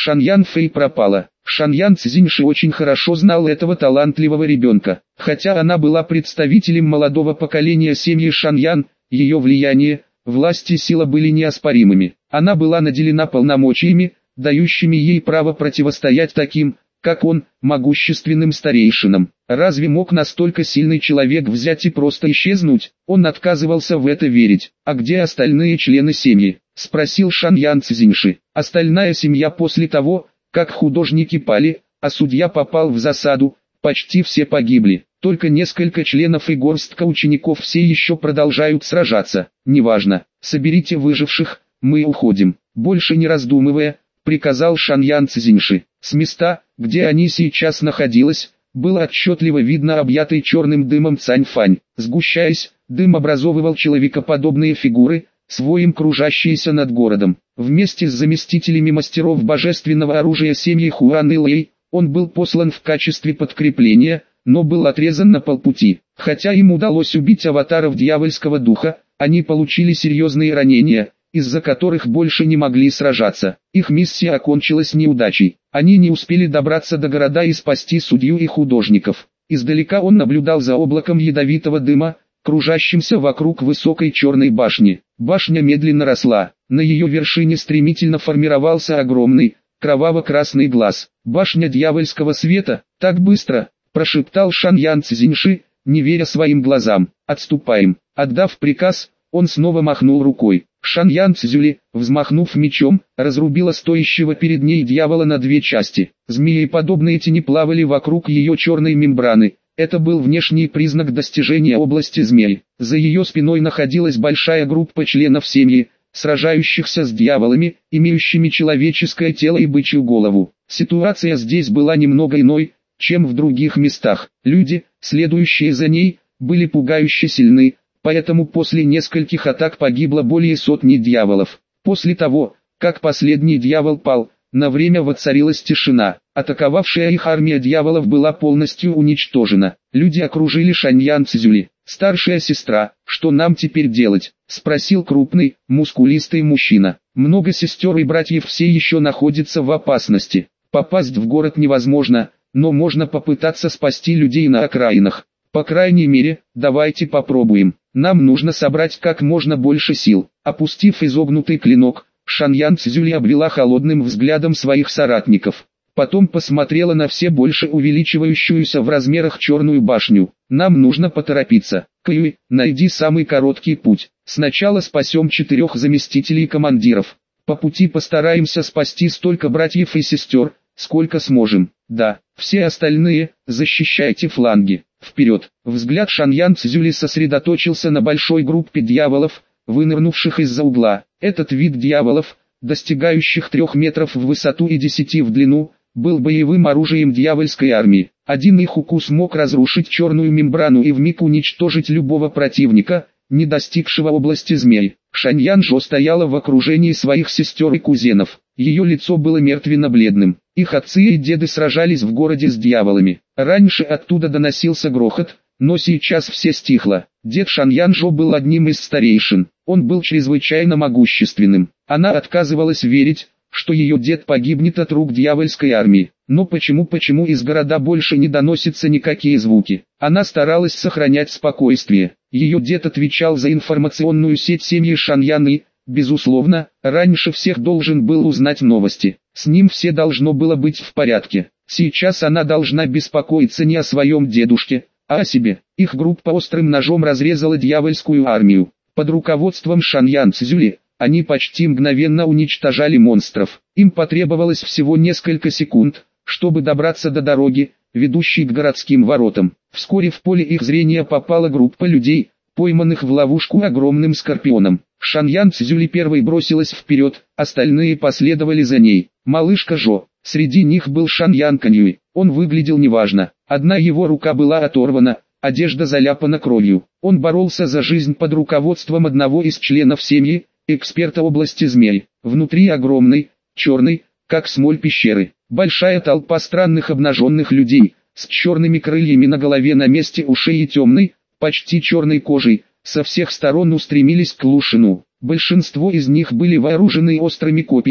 Шаньян Фэй пропала. Шаньян Цзиньши очень хорошо знал этого талантливого ребенка. Хотя она была представителем молодого поколения семьи Шаньян, ее влияние, власть и сила были неоспоримыми. Она была наделена полномочиями, дающими ей право противостоять таким, как он, могущественным старейшинам. Разве мог настолько сильный человек взять и просто исчезнуть? Он отказывался в это верить. «А где остальные члены семьи?» – спросил Шаньян Цзиньши. Остальная семья после того, как художники пали, а судья попал в засаду, почти все погибли. Только несколько членов и горстка учеников все еще продолжают сражаться. Неважно, соберите выживших, мы уходим. Больше не раздумывая, приказал Шаньян Цзиньши. С места, где они сейчас находились, было отчетливо видно объятый черным дымом Цаньфань. Сгущаясь, дым образовывал человекоподобные фигуры, своим кружащиеся над городом. Вместе с заместителями мастеров божественного оружия семьи Хуан и Лэй, он был послан в качестве подкрепления, но был отрезан на полпути. Хотя им удалось убить аватаров дьявольского духа, они получили серьезные ранения, из-за которых больше не могли сражаться. Их миссия окончилась неудачей. Они не успели добраться до города и спасти судью и художников. Издалека он наблюдал за облаком ядовитого дыма, кружащимся вокруг высокой черной башни. Башня медленно росла. На ее вершине стремительно формировался огромный, кроваво-красный глаз. «Башня дьявольского света, так быстро!» – прошептал Шаньян Цзиньши, не веря своим глазам. «Отступаем!» Отдав приказ, он снова махнул рукой. Шаньян Цзюли, взмахнув мечом, разрубила стоящего перед ней дьявола на две части. Змееподобные тени плавали вокруг ее черной мембраны. Это был внешний признак достижения области змей. За ее спиной находилась большая группа членов семьи, сражающихся с дьяволами, имеющими человеческое тело и бычью голову. Ситуация здесь была немного иной, чем в других местах. Люди, следующие за ней, были пугающе сильны, поэтому после нескольких атак погибло более сотни дьяволов. После того, как последний дьявол пал, на время воцарилась тишина. Атаковавшая их армия дьяволов была полностью уничтожена. Люди окружили Шаньян Цзюли. «Старшая сестра, что нам теперь делать?» – спросил крупный, мускулистый мужчина. «Много сестер и братьев все еще находятся в опасности. Попасть в город невозможно, но можно попытаться спасти людей на окраинах. По крайней мере, давайте попробуем. Нам нужно собрать как можно больше сил». Опустив изогнутый клинок, Шаньян Цзюли обвела холодным взглядом своих соратников. Потом посмотрела на все больше увеличивающуюся в размерах черную башню. «Нам нужно поторопиться. Кюй, найди самый короткий путь. Сначала спасем 4 заместителей командиров. По пути постараемся спасти столько братьев и сестер, сколько сможем. Да, все остальные, защищайте фланги. Вперед!» Взгляд Шаньян Цзюли сосредоточился на большой группе дьяволов, вынырнувших из-за угла. Этот вид дьяволов, достигающих 3 метров в высоту и 10 в длину, был боевым оружием дьявольской армии. Один их укус мог разрушить черную мембрану и вмиг уничтожить любого противника, не достигшего области змей. Шаньян Жо стояла в окружении своих сестер и кузенов. Ее лицо было мертвенно-бледным. Их отцы и деды сражались в городе с дьяволами. Раньше оттуда доносился грохот, но сейчас все стихло. Дед Шаньян Жо был одним из старейшин. Он был чрезвычайно могущественным. Она отказывалась верить, что ее дед погибнет от рук дьявольской армии. Но почему из города больше не доносятся никакие звуки? Она старалась сохранять спокойствие. Ее дед отвечал за информационную сеть семьи Шаньян и, безусловно, раньше всех должен был узнать новости. С ним все должно было быть в порядке. Сейчас она должна беспокоиться не о своем дедушке, а о себе. Их группа острым ножом разрезала дьявольскую армию. Под руководством Шаньян Цзюли, они почти мгновенно уничтожали монстров. Им потребовалось всего несколько секунд, чтобы добраться до дороги, ведущей к городским воротам. Вскоре в поле их зрения попала группа людей, пойманных в ловушку огромным скорпионом. Шаньян Цзюли первой бросилась вперед, остальные последовали за ней. Малышка Жо. Среди них был Шаньян Каньюй. Он выглядел неважно. Одна его рука была оторвана, одежда заляпана кровью. Он боролся за жизнь под руководством одного из членов семьи, эксперта области змей. Внутри огромной, черной, как смоль пещеры, большая толпа странных обнаженных людей, с черными крыльями на голове на месте ушей и темной, почти черной кожей, со всех сторон устремились к Лушину. Большинство из них были вооружены острыми копьями,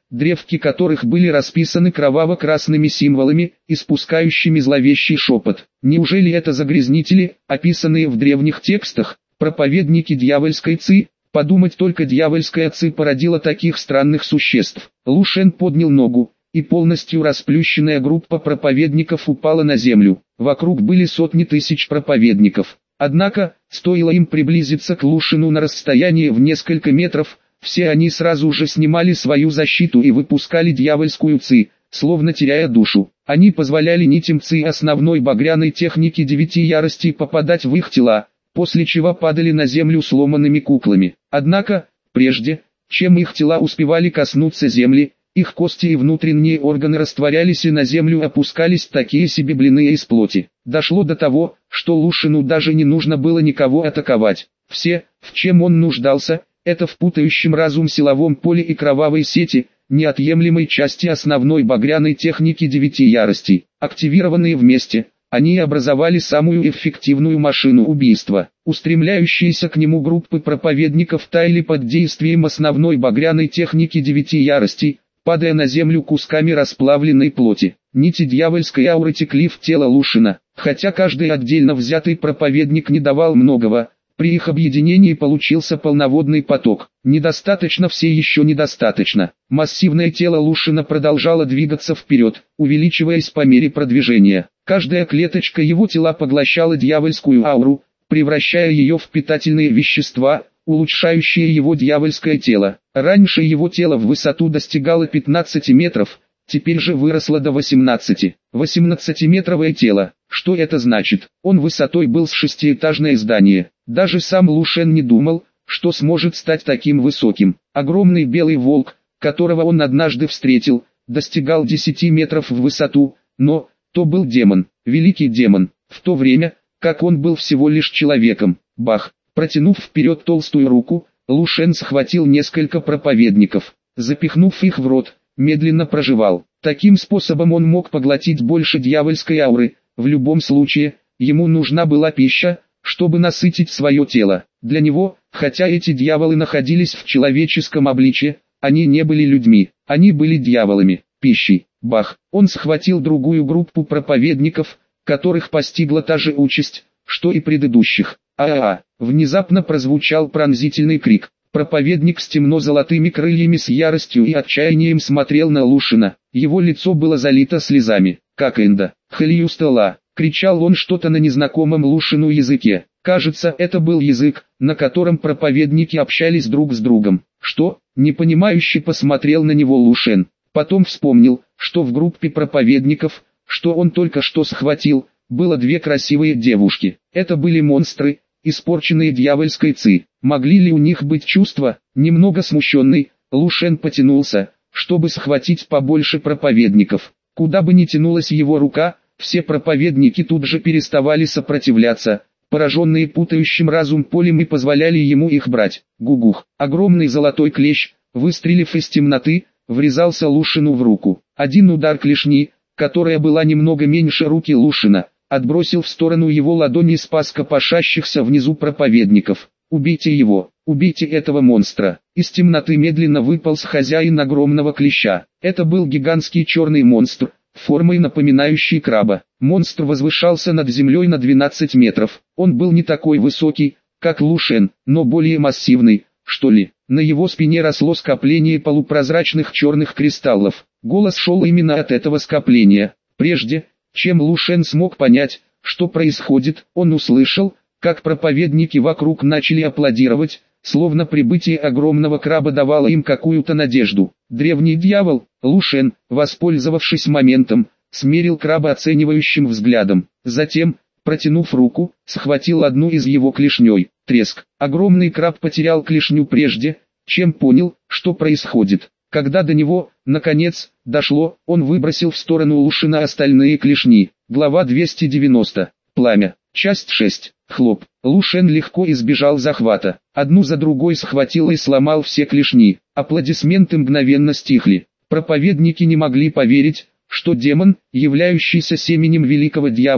древки которых были расписаны кроваво-красными символами, испускающими зловещий шепот. Неужели это загрязнители, описанные в древних текстах, проповедники дьявольской ци? Подумать только, дьявольская ци породила таких странных существ. Лу Шен поднял ногу, и полностью расплющенная группа проповедников упала на землю. Вокруг были сотни тысяч проповедников. Однако, стоило им приблизиться к Лу Шену на расстояние в несколько метров, все они сразу же снимали свою защиту и выпускали дьявольскую ци, словно теряя душу. Они позволяли нитям ци основной багряной техники 9 яростей попадать в их тела, после чего падали на землю сломанными куклами. Однако, прежде, чем их тела успевали коснуться земли, их кости и внутренние органы растворялись и на землю опускались такие себе блины из плоти. Дошло до того, что Лу Шену даже не нужно было никого атаковать. Все, в чем он нуждался, это в путающем разум силовом поле и кровавой сети, неотъемлемой части основной багряной техники 9 яростей. Активированные вместе, они образовали самую эффективную машину убийства. Устремляющиеся к нему группы проповедников таяли под действием основной багряной техники 9 яростей, падая на землю кусками расплавленной плоти. Нити дьявольской ауры текли в тело Лу Шена, хотя каждый отдельно взятый проповедник не давал многого. При их объединении получился полноводный поток. Недостаточно, все еще недостаточно. Массивное тело Лу Шена продолжало двигаться вперед, увеличиваясь по мере продвижения. Каждая клеточка его тела поглощала дьявольскую ауру, превращая ее в питательные вещества, улучшающие его дьявольское тело. Раньше его тело в высоту достигало 15 метров, теперь же выросло до 18. 18-метровое тело. Что это значит? Он высотой был с 6-этажное здание. Даже сам Лу Шен не думал, что сможет стать таким высоким. Огромный белый волк, которого он однажды встретил, достигал 10 метров в высоту, но то был демон, великий демон, в то время, как он был всего лишь человеком. Бах! Протянув вперед толстую руку, Лу Шен схватил несколько проповедников, запихнув их в рот, медленно прожевал. Таким способом он мог поглотить больше дьявольской ауры. В любом случае, ему нужна была пища, чтобы насытить свое тело. Для него, хотя эти дьяволы находились в человеческом обличье, они не были людьми, они были дьяволами, пищей. Бах! Он схватил другую группу проповедников, которых постигла та же участь, что и предыдущих. А-а-а! Внезапно прозвучал пронзительный крик. Проповедник с темно-золотыми крыльями с яростью и отчаянием смотрел на Лу Шена. Его лицо было залито слезами. «Как Энда! Хлиюстала!» — кричал он что-то на незнакомом Лу Шену языке. Кажется, это был язык, на котором проповедники общались друг с другом. «Что?» — непонимающе посмотрел на него Лу Шен. Потом вспомнил, что в группе проповедников, что он только что схватил, было 2 красивые девушки. Это были монстры, испорченные дьявольской ци. Могли ли у них быть чувства? Немного смущенный, Лу Шен потянулся, чтобы схватить побольше проповедников. Куда бы ни тянулась его рука, все проповедники тут же переставали сопротивляться, пораженные путающим разум полем, и позволяли ему их брать. Гугух! Огромный золотой клещ, выстрелив из темноты, врезался Лу Шену в руку. Один удар клешни, которая была немного меньше руки Лу Шена, отбросил в сторону его ладони, спас копошащихся внизу проповедников. «Убейте его! Убейте этого монстра!» Из темноты медленно выполз хозяин огромного клеща. Это был гигантский черный монстр, формой напоминающий краба. Монстр возвышался над землей на 12 метров. Он был не такой высокий, как Лу Шен, но более массивный, что ли. На его спине росло скопление полупрозрачных черных кристаллов. Голос шел именно от этого скопления. Прежде, чем Лу Шен смог понять, что происходит, он услышал, как проповедники вокруг начали аплодировать, словно прибытие огромного краба давало им какую-то надежду. Древний дьявол, Лу Шен, воспользовавшись моментом, смерил краба оценивающим взглядом. Затем, протянув руку, схватил одну из его клешней. Треск. Огромный краб потерял клешню прежде, чем понял, что происходит. Когда до него, наконец, дошло, он выбросил в сторону Лу Шена остальные клешни. Глава 290. Пламя. Часть 6. Хлоп. Лу Шен легко избежал захвата. Одну за другой схватил и сломал все клешни. Аплодисменты мгновенно стихли. Проповедники не могли поверить, что демон, являющийся семенем великого дьявола,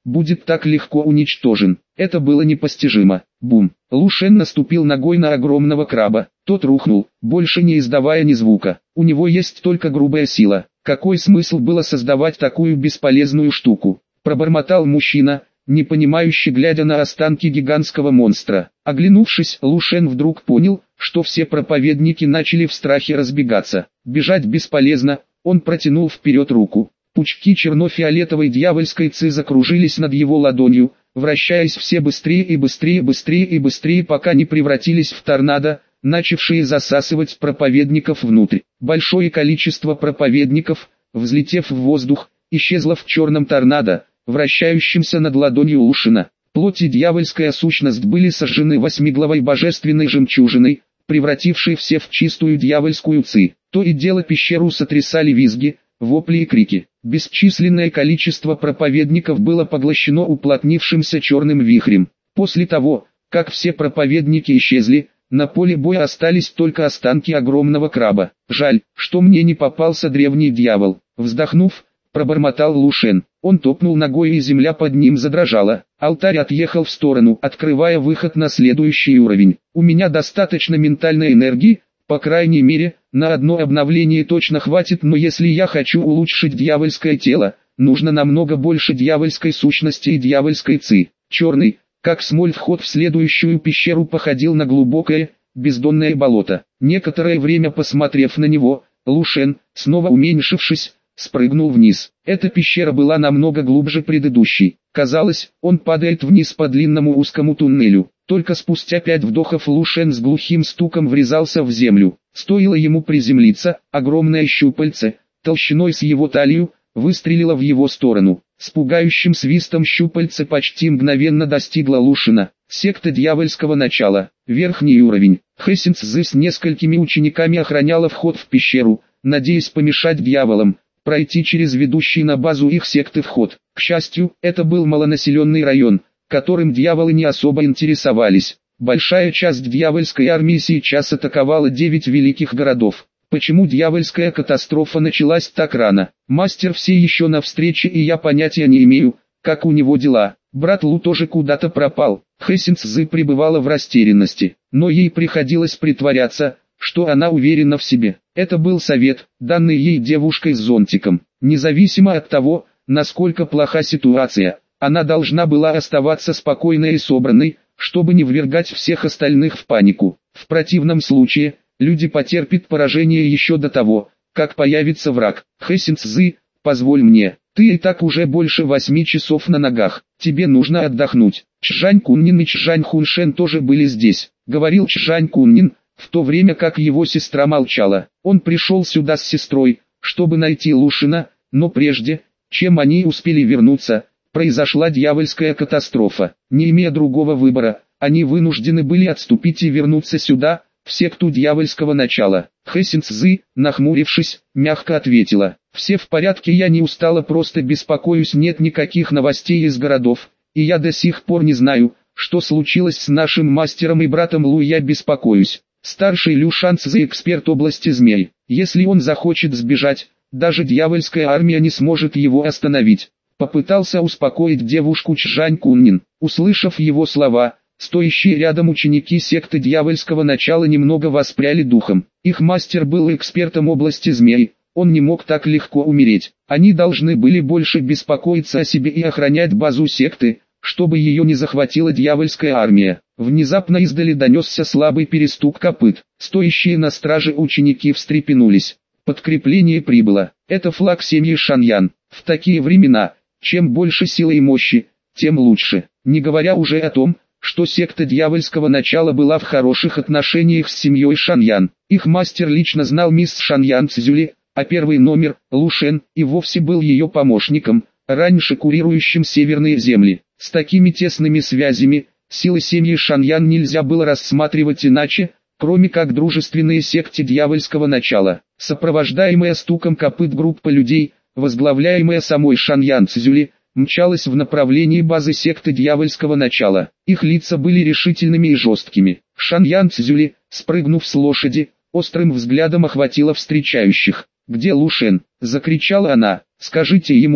будет так легко уничтожен. Это было непостижимо. Бум! Лу Шен наступил ногой на огромного краба. Тот рухнул, больше не издавая ни звука. У него есть только грубая сила. Какой смысл было создавать такую бесполезную штуку? Пробормотал мужчина, непонимающе глядя на останки гигантского монстра. Оглянувшись, Лу Шен вдруг понял, что все проповедники начали в страхе разбегаться. Бежать бесполезно, он протянул вперед руку. Пучки черно-фиолетовой дьявольской ци закружились над его ладонью, вращаясь все быстрее и быстрее, быстрее и быстрее, пока не превратились в торнадо, начавшие засасывать проповедников внутрь. Большое количество проповедников, взлетев в воздух, исчезло в черном торнадо, вращающемся над ладонью Лу Шена. Плоть и дьявольская сущность были сожжены восьмиглавой божественной жемчужиной, превратившей все в чистую дьявольскую ци. То и дело пещеру сотрясали визги, вопли и крики. Бесчисленное количество проповедников было поглощено уплотнившимся черным вихрем. После того, как все проповедники исчезли, на поле боя остались только останки огромного краба. «Жаль, что мне не попался древний дьявол», — вздохнув, пробормотал Лу Шен. Он топнул ногой, и земля под ним задрожала. Алтарь отъехал в сторону, открывая выход на следующий уровень. «У меня достаточно ментальной энергии, по крайней мере, на одно обновление точно хватит, но если я хочу улучшить дьявольское тело, нужно намного больше дьявольской сущности и дьявольской ци». Черный, как смоль, вход в следующую пещеру походил на глубокое, бездонное болото. Некоторое время посмотрев на него, Лу Шен, снова уменьшившись, спрыгнул вниз. Эта пещера была намного глубже предыдущей. Казалось, он падает вниз по длинному узкому туннелю. Только спустя 5 вдохов Лу Шен с глухим стуком врезался в землю. Стоило ему приземлиться, огромное щупальце, толщиной с его талию, выстрелило в его сторону. С пугающим свистом щупальце почти мгновенно достигло Лу Шена. Секта дьявольского начала. Верхний уровень. Хэсин Цзы с несколькими учениками охраняла вход в пещеру, надеясь помешать дьяволам пройти через ведущий на базу их секты вход. К счастью, это был малонаселенный район, которым дьяволы не особо интересовались. Большая часть дьявольской армии сейчас атаковала 9 великих городов. Почему дьявольская катастрофа началась так рано? Мастер все еще на встрече, и я понятия не имею, как у него дела. Брат Лу тоже куда-то пропал. Хэсин Цзы пребывала в растерянности, но ей приходилось притворяться, что она уверена в себе. Это был совет, данный ей девушкой с зонтиком. Независимо от того, насколько плоха ситуация, она должна была оставаться спокойной и собранной, чтобы не ввергать всех остальных в панику. В противном случае, люди потерпят поражение еще до того, как появится враг. Хэсин Цзы, позволь мне, ты и так уже больше 8 часов на ногах, тебе нужно отдохнуть. Чжань Куннин и Чжань Хуншен тоже были здесь, говорил Чжань Куннин, в то время как его сестра молчала. Он пришел сюда с сестрой, чтобы найти Лу Шена, но прежде, чем они успели вернуться, произошла дьявольская катастрофа. Не имея другого выбора, они вынуждены были отступить и вернуться сюда, в секту дьявольского начала. Хэсин Цзы, нахмурившись, мягко ответила: «Все в порядке, я не устала, просто беспокоюсь, нет никаких новостей из городов, и я до сих пор не знаю, что случилось с нашим мастером и братом Лу, я беспокоюсь». Старший Лю Шан Цзы, эксперт области змей. Если он захочет сбежать, даже дьявольская армия не сможет его остановить. Попытался успокоить девушку Чжань Куннин. Услышав его слова, стоящие рядом ученики секты дьявольского начала немного воспряли духом. Их мастер был экспертом области змей, он не мог так легко умереть. Они должны были больше беспокоиться о себе и охранять базу секты, чтобы ее не захватила дьявольская армия. Внезапно издали донесся слабый перестук копыт. Стоящие на страже ученики встрепенулись. Подкрепление прибыло. Это флаг семьи Шаньян. В такие времена, чем больше силы и мощи, тем лучше. Не говоря уже о том, что секта дьявольского начала была в хороших отношениях с семьей Шаньян. Их мастер лично знал мисс Шаньян Цзюли, а первый номер, Лу Шен, и вовсе был ее помощником, раньше курирующим северные земли. С такими тесными связями, силы семьи Шаньян нельзя было рассматривать иначе, кроме как дружественные секте дьявольского начала. Сопровождаемая стуком копыт группа людей, возглавляемая самой Шаньян Цзюли, мчалась в направлении базы секты дьявольского начала. Их лица были решительными и жесткими. Шаньян Цзюли, спрыгнув с лошади, острым взглядом охватила встречающих. «Где Лу Шен?» — закричала она. «Скажите ему,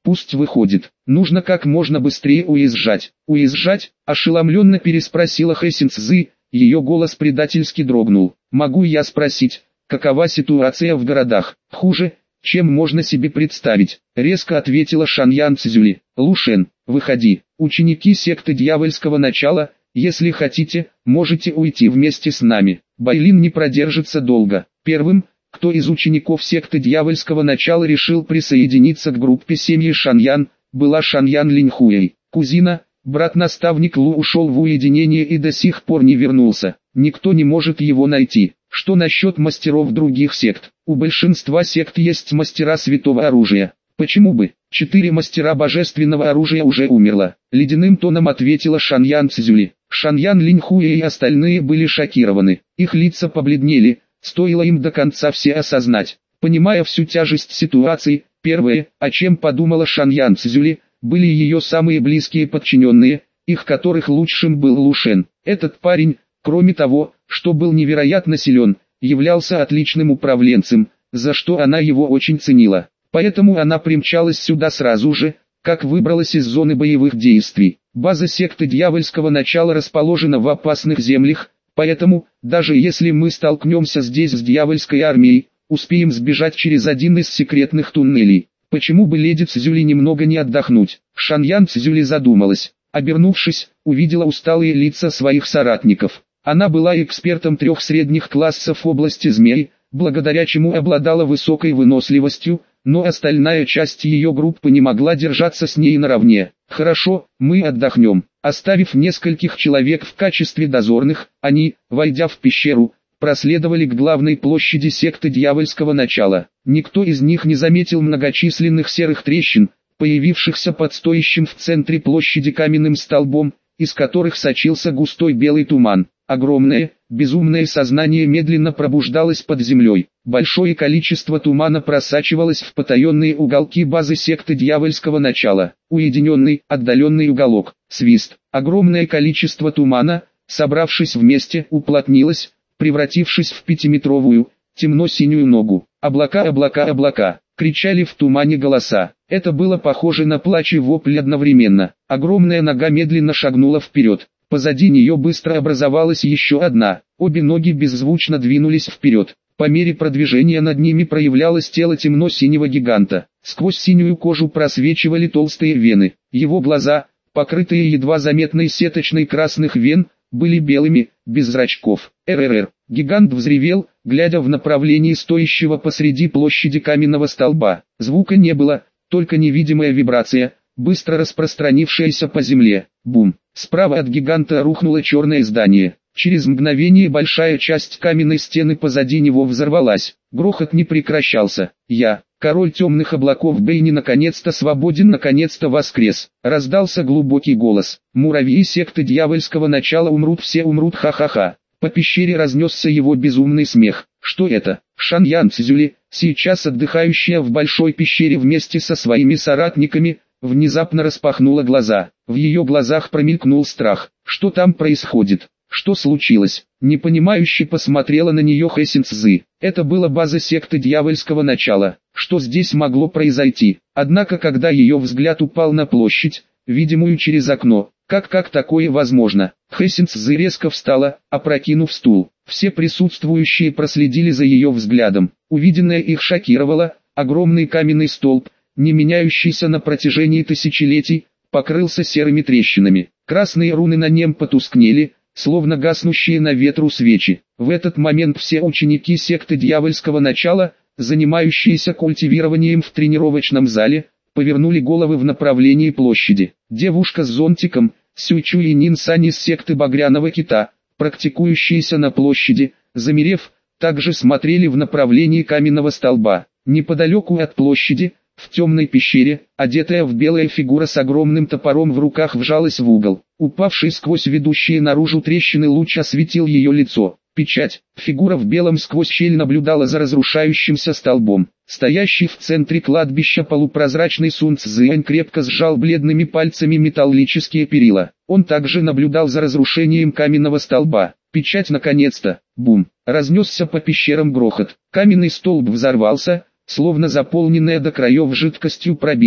Пусть выходит. Нужно как можно быстрее уезжать. Уезжать? Ошеломленно переспросила Хэсин Цзы, ее голос предательски дрогнул. Могу я спросить, какова ситуация в городах? Хуже, чем можно себе представить, резко ответила Шаньян Цзюли. Лушен, выходи. Ученики секты дьявольского начала, если хотите, можете уйти вместе с нами. Байлин не продержится долго. Первым, кто из учеников секты дьявольского начала решил присоединиться к группе семьи Шаньян, была Шаньян Линьхуэй. Кузина, брат-наставник Лу ушел в уединение и до сих пор не вернулся. Никто не может его найти. Что насчет мастеров других сект? У большинства сект есть мастера святого оружия. Почему бы? 4 мастера божественного оружия уже умерло. Ледяным тоном ответила Шаньян Цзюли. Шаньян Линьхуэй и остальные были шокированы. Их лица побледнели, стоило им до конца все осознать. Понимая всю тяжесть ситуации, первое, о чем подумала Шаньян Цзюли, были ее самые близкие подчиненные, их которых лучшим был Лушен. Этот парень, кроме того, что был невероятно силен, являлся отличным управленцем, за что она его очень ценила. Поэтому она примчалась сюда сразу же, как выбралась из зоны боевых действий. База секты дьявольского начала расположена в опасных землях, поэтому, даже если мы столкнемся здесь с дьявольской армией, успеем сбежать через один из секретных туннелей. Почему бы леди Цзюли немного не отдохнуть? Шаньян Цзюли задумалась. Обернувшись, увидела усталые лица своих соратников. Она была экспертом 3 средних классов в области змей, благодаря чему обладала высокой выносливостью, но остальная часть ее группы не могла держаться с ней наравне. Хорошо, мы отдохнем. Оставив нескольких человек в качестве дозорных, они, войдя в пещеру, проследовали к главной площади секты дьявольского начала. Никто из них не заметил многочисленных серых трещин, появившихся под стоящим в центре площади каменным столбом, из которых сочился густой белый туман. Огромное, безумное сознание медленно пробуждалось под землей. Большое количество тумана просачивалось в потаенные уголки базы секты дьявольского начала. Уединенный, отдаленный уголок. Свист. Огромное количество тумана, собравшись вместе, уплотнилось, превратившись в 5-метровую, темно-синюю ногу. Облака, облака, облака. Кричали в тумане голоса. Это было похоже на плач и вопль одновременно. Огромная нога медленно шагнула вперед. Позади нее быстро образовалась еще одна. Обе ноги беззвучно двинулись вперед. По мере продвижения над ними проявлялось тело темно-синего гиганта. Сквозь синюю кожу просвечивали толстые вены. Его глаза, покрытые едва заметной сеточной красных вен, были белыми, без зрачков. РРР. Гигант взревел, глядя в направлении стоящего посреди площади каменного столба. Звука не было, только невидимая вибрация, быстро распространившаяся по земле. Бум. Справа от гиганта рухнуло черное здание. Через мгновение большая часть каменной стены позади него взорвалась. Грохот не прекращался. Я, король темных облаков Бэйни, наконец-то свободен, наконец-то воскрес. Раздался глубокий голос. Муравьи секты дьявольского начала умрут, все умрут, ха-ха-ха. По пещере разнесся его безумный смех. Что это? Шаньян Цзюли, сейчас отдыхающая в большой пещере вместе со своими соратниками, внезапно распахнула глаза. В ее глазах промелькнул страх. Что там происходит? Что случилось? Непонимающе посмотрела на нее Хэсин Цзы. Это была база секты дьявольского начала. Что здесь могло произойти? Однако когда ее взгляд упал на площадь, видимую через окно, как такое возможно? Хэсин Цзы резко встала, опрокинув стул. Все присутствующие проследили за ее взглядом. Увиденное их шокировало. Огромный каменный столб, не меняющийся на протяжении тысячелетий, покрылся серыми трещинами. Красные руны на нем потускнели, словно гаснущие на ветру свечи. В этот момент все ученики секты дьявольского начала, занимающиеся культивированием в тренировочном зале, повернули головы в направлении площади. Девушка с зонтиком, Сюйчу и Нин Сань из секты Багряного Кита, практикующиеся на площади, замерев, также смотрели в направлении каменного столба. Неподалеку от площади, в темной пещере, одетая в белое фигура с огромным топором в руках вжалась в угол. Упавший сквозь ведущие наружу трещины луч осветил ее лицо. Печать. Фигура в белом сквозь щель наблюдала за разрушающимся столбом. Стоящий в центре кладбища полупрозрачный Сун Цзюань крепко сжал бледными пальцами металлические перила. Он также наблюдал за разрушением каменного столба. Печать наконец-то. Бум. Разнесся по пещерам грохот. Каменный столб взорвался, словно заполненная до краев жидкостью пробирка.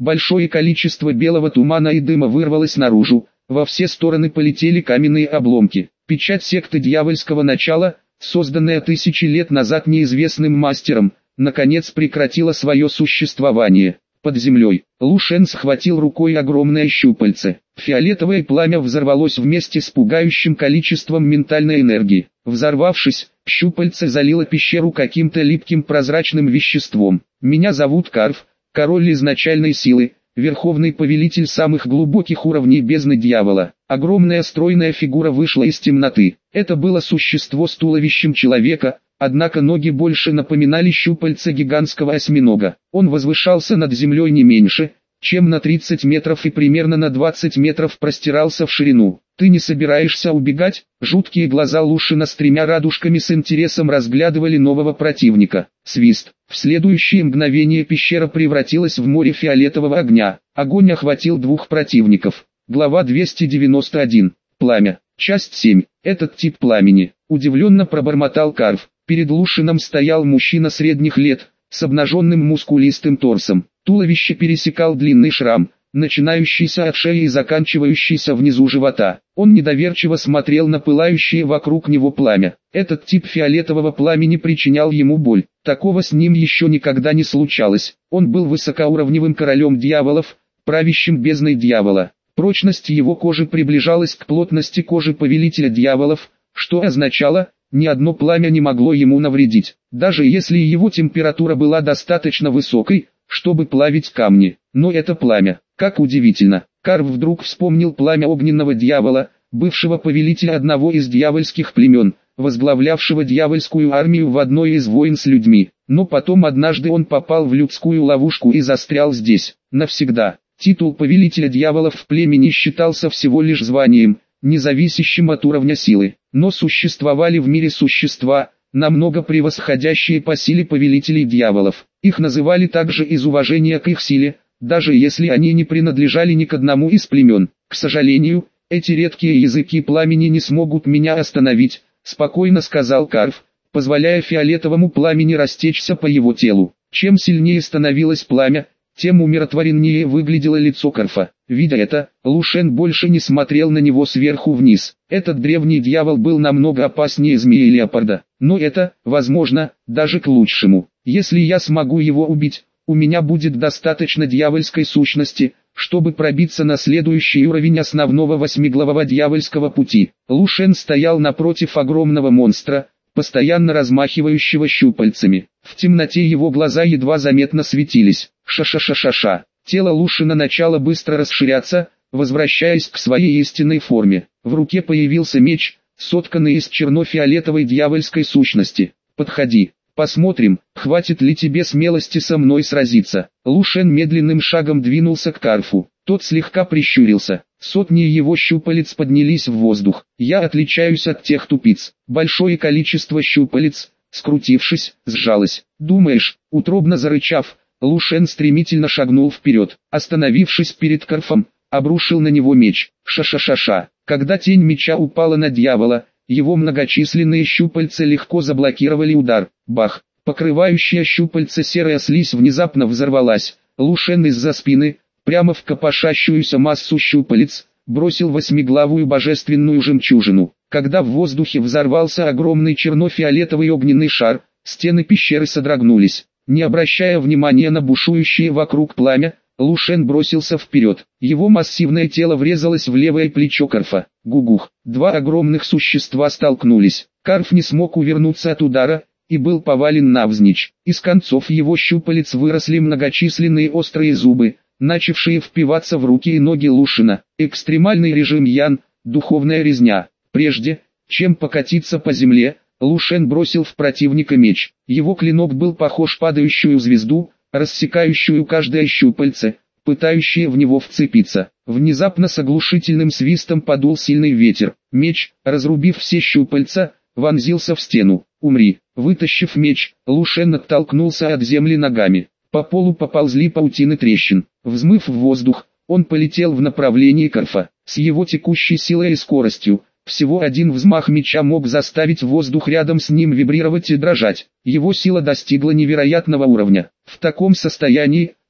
Большое количество белого тумана и дыма вырвалось наружу, во все стороны полетели каменные обломки. Печать секты дьявольского начала, созданная 1000 лет назад неизвестным мастером, наконец прекратила свое существование. Под землей Лу Шен схватил рукой огромное щупальце. Фиолетовое пламя взорвалось вместе с пугающим количеством ментальной энергии. Взорвавшись, щупальце залило пещеру каким-то липким прозрачным веществом. «Меня зовут Карф, король изначальной силы, верховный повелитель самых глубоких уровней бездны дьявола». Огромная стройная фигура вышла из темноты. Это было существо с туловищем человека, однако ноги больше напоминали щупальца гигантского осьминога. Он возвышался над землей не меньше, чем на 30 метров и примерно на 20 метров простирался в ширину. «Ты не собираешься убегать?» Жуткие глаза Лушина с 3 радужками с интересом разглядывали нового противника. Свист. В следующее мгновение пещера превратилась в море фиолетового огня. Огонь охватил 2 противников. Глава 291. Пламя. Часть 7. Этот тип пламени. Удивленно пробормотал Карф. Перед Лушином стоял мужчина средних лет, с обнаженным мускулистым торсом. Туловище пересекал длинный шрам, начинающийся от шеи и заканчивающийся внизу живота. Он недоверчиво смотрел на пылающее вокруг него пламя. Этот тип фиолетового пламени причинял ему боль. Такого с ним еще никогда не случалось. Он был высокоуровневым королем дьяволов, правящим бездной дьявола. Прочность его кожи приближалась к плотности кожи повелителя дьяволов, что означало, ни одно пламя не могло ему навредить, даже если его температура была достаточно высокой, чтобы плавить камни. Но это пламя, как удивительно. Карф вдруг вспомнил пламя огненного дьявола, бывшего повелителя одного из дьявольских племен, возглавлявшего дьявольскую армию в одной из войн с людьми. Но потом однажды он попал в людскую ловушку и застрял здесь, навсегда. Титул повелителя дьяволов в племени считался всего лишь званием, независящим от уровня силы. Но существовали в мире существа, намного превосходящие по силе повелителей дьяволов. Их называли также из уважения к их силе, даже если они не принадлежали ни к одному из племен. «К сожалению, эти редкие языки пламени не смогут меня остановить», — спокойно сказал Карф, позволяя фиолетовому пламени растечься по его телу. Чем сильнее становилось пламя, тем умиротвореннее выглядело лицо Карфа. Видя это, Лу Шен больше не смотрел на него сверху вниз. Этот древний дьявол был намного опаснее змеи-леопарда. Но это, возможно, даже к лучшему. Если я смогу его убить, у меня будет достаточно дьявольской сущности, чтобы пробиться на следующий уровень основного 8-главого дьявольского пути. Лу Шен стоял напротив огромного монстра, постоянно размахивающего щупальцами. В темноте его глаза едва заметно светились. Ша-ша-ша-ша-ша. Тело Лушина начало быстро расширяться, возвращаясь к своей истинной форме. В руке появился меч, сотканный из черно-фиолетовой дьявольской сущности. «Подходи, посмотрим, хватит ли тебе смелости со мной сразиться». Лу Шен медленным шагом двинулся к Карфу. Тот слегка прищурился. Сотни его щупалец поднялись в воздух. «Я отличаюсь от тех тупиц». Большое количество щупалец, скрутившись, сжалось. «Думаешь?» Утробно зарычав, Лу Шен стремительно шагнул вперед. Остановившись перед Карфом, обрушил на него меч. Ша-ша-ша-ша. Когда тень меча упала на дьявола, его многочисленные щупальца легко заблокировали удар. Бах! Покрывающая щупальца серая слизь внезапно взорвалась. Лу Шен из-за спины, прямо в копошащуюся массу щупалец, бросил 8-главую божественную жемчужину. Когда в воздухе взорвался огромный черно-фиолетовый огненный шар, стены пещеры содрогнулись. Не обращая внимания на бушующее вокруг пламя, Лу Шен бросился вперед. Его массивное тело врезалось в левое плечо Карфа. Гугух. 2 огромных существа столкнулись. Карф не смог увернуться от удара и был повален навзничь. Из концов его щупалец выросли многочисленные острые зубы, начавшие впиваться в руки и ноги Лушина. Экстремальный режим Ян, духовная резня. Прежде, чем покатиться по земле, Лу Шен бросил в противника меч. Его клинок был похож на падающую звезду, рассекающую каждое щупальце, пытающее в него вцепиться. Внезапно с оглушительным свистом подул сильный ветер. Меч, разрубив все щупальца, вонзился в стену. «Умри!» Вытащив меч, Лу Шен оттолкнулся от земли ногами. По полу поползли паутины трещин. Взмыв в воздух, он полетел в направлении Карфа. С его текущей силой и скоростью, всего один взмах меча мог заставить воздух рядом с ним вибрировать и дрожать. Его сила достигла невероятного уровня. В таком состоянии,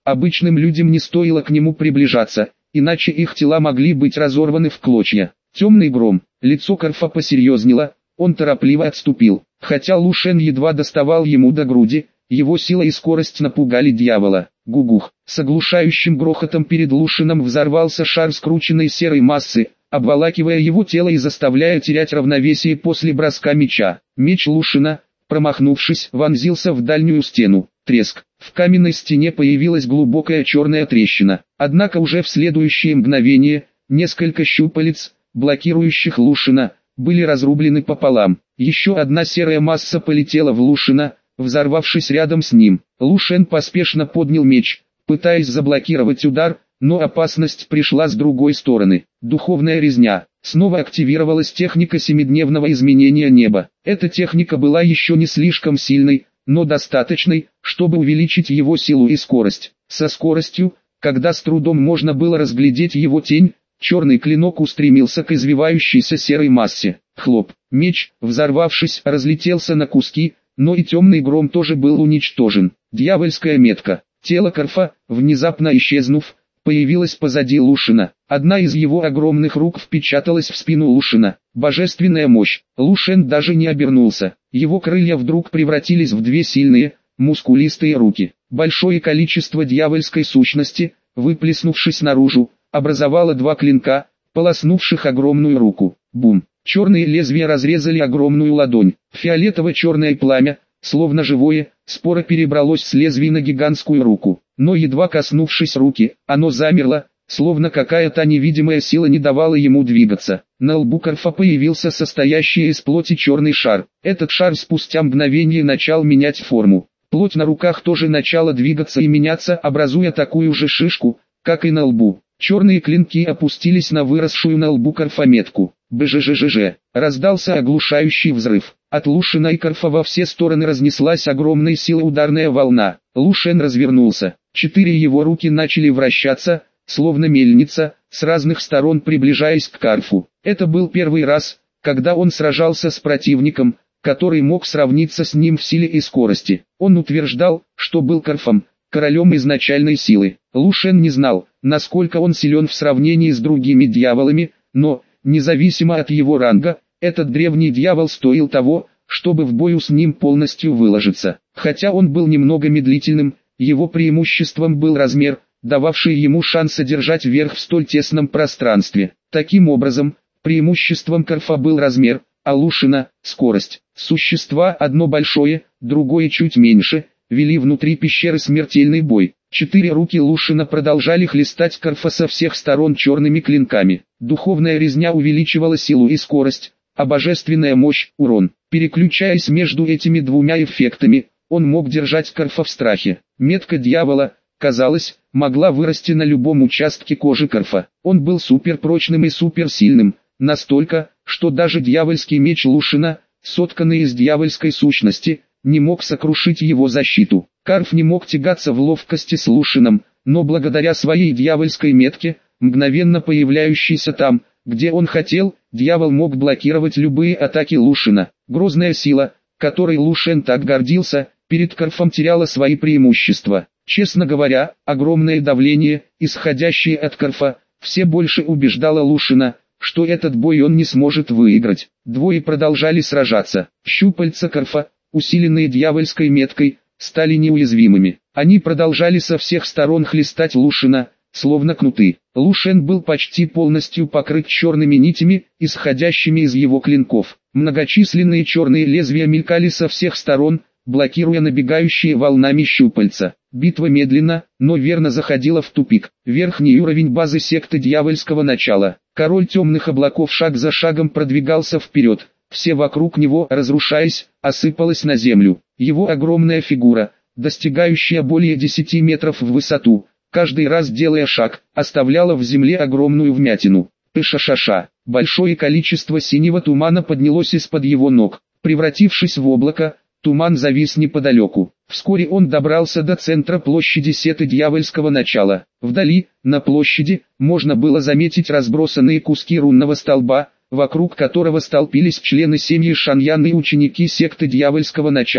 Обычным людям не стоило к нему приближаться, иначе их тела могли быть разорваны в клочья. Темный гром. Лицо Карфа посерьезнело, он торопливо отступил. Хотя Лу Шен едва доставал ему до груди, его сила и скорость напугали дьявола. Гугух. С оглушающим грохотом перед Лушином взорвался шар скрученной серой массы, обволакивая его тело и заставляя терять равновесие после броска меча. Меч Лушина, промахнувшись, вонзился в дальнюю стену. Треск. В каменной стене появилась глубокая черная трещина. Однако уже в следующее мгновение, несколько щупалец, блокирующих Лушина, были разрублены пополам. Еще одна серая масса полетела в Лушина, взорвавшись рядом с ним. Лу Шен поспешно поднял меч, пытаясь заблокировать удар, но опасность пришла с другой стороны. Духовная резня. Снова активировалась техника семидневного изменения неба. Эта техника была еще не слишком сильной, но достаточной, чтобы увеличить его силу и скорость. Со скоростью, когда с трудом можно было разглядеть его тень, черный клинок устремился к извивающейся серой массе. Хлоп. Меч, взорвавшись, разлетелся на куски, но и темный гром тоже был уничтожен. Дьявольская метка. Тело Карфа, внезапно исчезнув, появилось позади Лушина. Одна из его огромных рук впечаталась в спину Лушина. Божественная мощь. Лу Шен даже не обернулся. Его крылья вдруг превратились в две сильные, мускулистые руки. Большое количество дьявольской сущности, выплеснувшись наружу, образовало два клинка, полоснувших огромную руку. Бум! Черные лезвия разрезали огромную ладонь. Фиолетово-черное пламя, словно живое, споро перебралось с лезвий на гигантскую руку. Но едва коснувшись руки, оно замерло, словно какая-то невидимая сила не давала ему двигаться. На лбу Карфа появился состоящий из плоти черный шар. Этот шар спустя мгновение начал менять форму. Плоть на руках тоже начала двигаться и меняться, образуя такую же шишку, как и на лбу. Черные клинки опустились на выросшую на лбу Карфа метку. Бжжжж. Раздался оглушающий взрыв. От Лушина и Карфа во все стороны разнеслась огромной силой ударная волна. Лу Шен развернулся. 4 его руки начали вращаться, словно мельница, с разных сторон приближаясь к Карфу. Это был первый раз, когда он сражался с противником, который мог сравниться с ним в силе и скорости. Он утверждал, что был Карфом, королем изначальной силы. Лу Шен не знал, насколько он силен в сравнении с другими дьяволами, но, независимо от его ранга, этот древний дьявол стоил того, чтобы в бою с ним полностью выложиться. Хотя он был немного медлительным, его преимуществом был размер, дававший ему шанс одержать верх в столь тесном пространстве. Таким образом, преимуществом Карфа был размер, а Лушина – скорость. Существа, одно большое, другое чуть меньше, вели внутри пещеры смертельный бой. 4 руки Лушина продолжали хлестать Карфа со всех сторон черными клинками. Духовная резня увеличивала силу и скорость, а божественная мощь – урон. Переключаясь между этими двумя эффектами, он мог держать Карфа в страхе. Метка дьявола, казалось, могла вырасти на любом участке кожи Карфа. Он был суперпрочным и суперсильным, настолько, что даже дьявольский меч Лушина, сотканный из дьявольской сущности, не мог сокрушить его защиту. Карф не мог тягаться в ловкости с Лушином, но благодаря своей дьявольской метке, мгновенно появляющейся там, где он хотел, дьявол мог блокировать любые атаки Лушина. Грозная сила, которой Лу Шен так гордился, перед Карфом теряла свои преимущества. Честно говоря, огромное давление, исходящее от Карфа, все больше убеждало Лушина, что этот бой он не сможет выиграть. Двое продолжали сражаться. Щупальца Карфа, усиленные дьявольской меткой, стали неуязвимыми. Они продолжали со всех сторон хлестать Лушина, словно кнуты. Лу Шен был почти полностью покрыт черными нитями, исходящими из его клинков. Многочисленные черные лезвия мелькали со всех сторон, блокируя набегающие волнами щупальца. Битва медленно, но верно заходила в тупик. Верхний уровень базы секты дьявольского начала. Король темных облаков шаг за шагом продвигался вперед. Все вокруг него, разрушаясь, осыпалось на землю. Его огромная фигура, достигающая более 10 метров в высоту, каждый раз делая шаг, оставляла в земле огромную вмятину. Пышашаша. Большое количество синего тумана поднялось из-под его ног. Превратившись в облако, туман завис неподалеку. Вскоре он добрался до центра площади секты дьявольского начала. Вдали, на площади, можно было заметить разбросанные куски рунного столба, вокруг которого столпились члены семьи Шаньян и ученики секты дьявольского начала.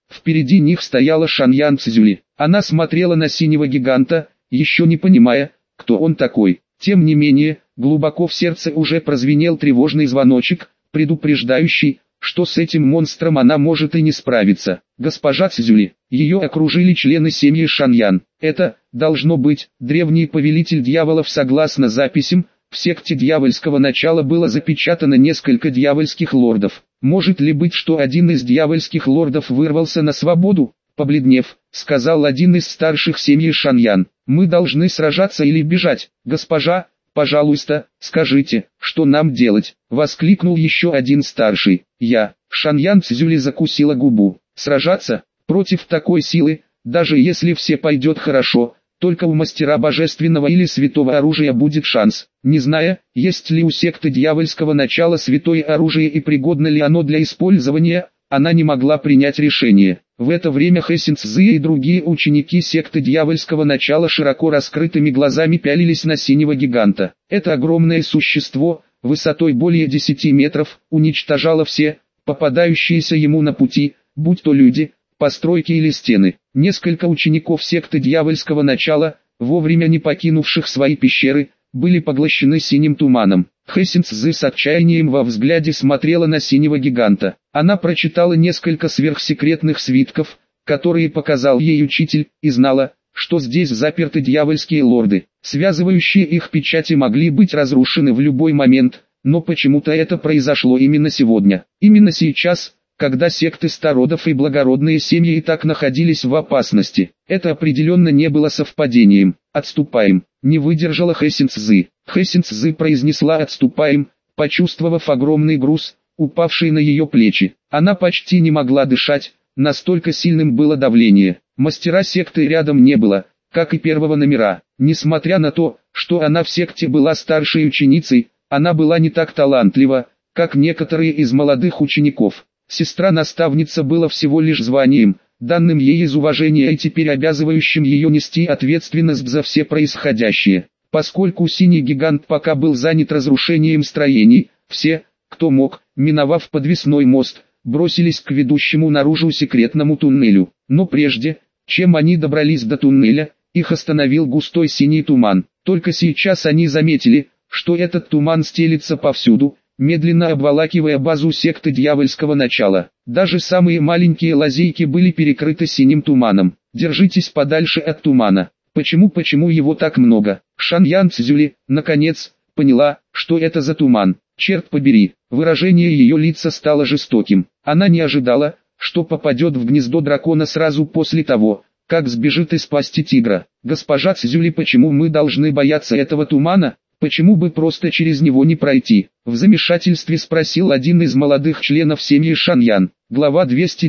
Впереди них стояла Шаньян Цзюли. Она смотрела на синего гиганта, еще не понимая, кто он такой. Тем не менее, глубоко в сердце уже прозвенел тревожный звоночек, предупреждающий, что с этим монстром она может и не справиться. Госпожа Цзюли, ее окружили члены семьи Шаньян. Это, должно быть, древний повелитель дьяволов. Согласно записям, в секте дьявольского начала было запечатано несколько дьявольских лордов. Может ли быть, что один из дьявольских лордов вырвался на свободу? Побледнев, сказал один из старших семьи Шаньян. Мы должны сражаться или бежать. Госпожа, пожалуйста, скажите, что нам делать? Воскликнул еще один старший. Шаньян Цзюли закусила губу. Сражаться? Против такой силы, даже если все пойдет хорошо, только у мастера божественного или святого оружия будет шанс. Не зная, есть ли у секты дьявольского начала святое оружие и пригодно ли оно для использования, она не могла принять решение. В это время Хэсин Цзы и другие ученики секты дьявольского начала широко раскрытыми глазами пялились на синего гиганта. Это огромное существо, высотой более 10 метров, уничтожало все, попадающиеся ему на пути, будь то люди, постройки или стены. Несколько учеников секты дьявольского начала, вовремя не покинувших свои пещеры, были поглощены синим туманом. Хэсин Цзы с отчаянием во взгляде смотрела на синего гиганта. Она прочитала несколько сверхсекретных свитков, которые показал ей учитель, и знала, что здесь заперты дьявольские лорды. Связывающие их печати могли быть разрушены в любой момент, но почему-то это произошло именно сегодня. Именно сейчас, когда секты стародов и благородные семьи и так находились в опасности. Это определенно не было совпадением. «Отступаем», — не выдержала Хэсин Цзы. Хэсин Цзы произнесла «отступаем», почувствовав огромный груз, упавший на ее плечи. Она почти не могла дышать, настолько сильным было давление. Мастера секты рядом не было, как и первого номера. Несмотря на то, что она в секте была старшей ученицей, она была не так талантлива, как некоторые из молодых учеников. Сестра-наставница была всего лишь званием, данным ей из уважения и теперь обязывающим ее нести ответственность за все происходящее. Поскольку синий гигант пока был занят разрушением строений, все, кто мог, миновав подвесной мост, бросились к ведущему наружу секретному туннелю. Но прежде, чем они добрались до туннеля, их остановил густой синий туман. Только сейчас они заметили, что этот туман стелится повсюду, медленно обволакивая базу секты дьявольского начала. Даже самые маленькие лазейки были перекрыты синим туманом. Держитесь подальше от тумана. Почему его так много? Шаньян Цзюли, наконец, поняла, что это за туман. Черт побери, выражение ее лица стало жестоким. Она не ожидала, что попадет в гнездо дракона сразу после того, как сбежит из пасти тигра. Госпожа Цзюли, почему мы должны бояться этого тумана? Почему бы просто через него не пройти? В замешательстве спросил один из молодых членов семьи Шаньян. Глава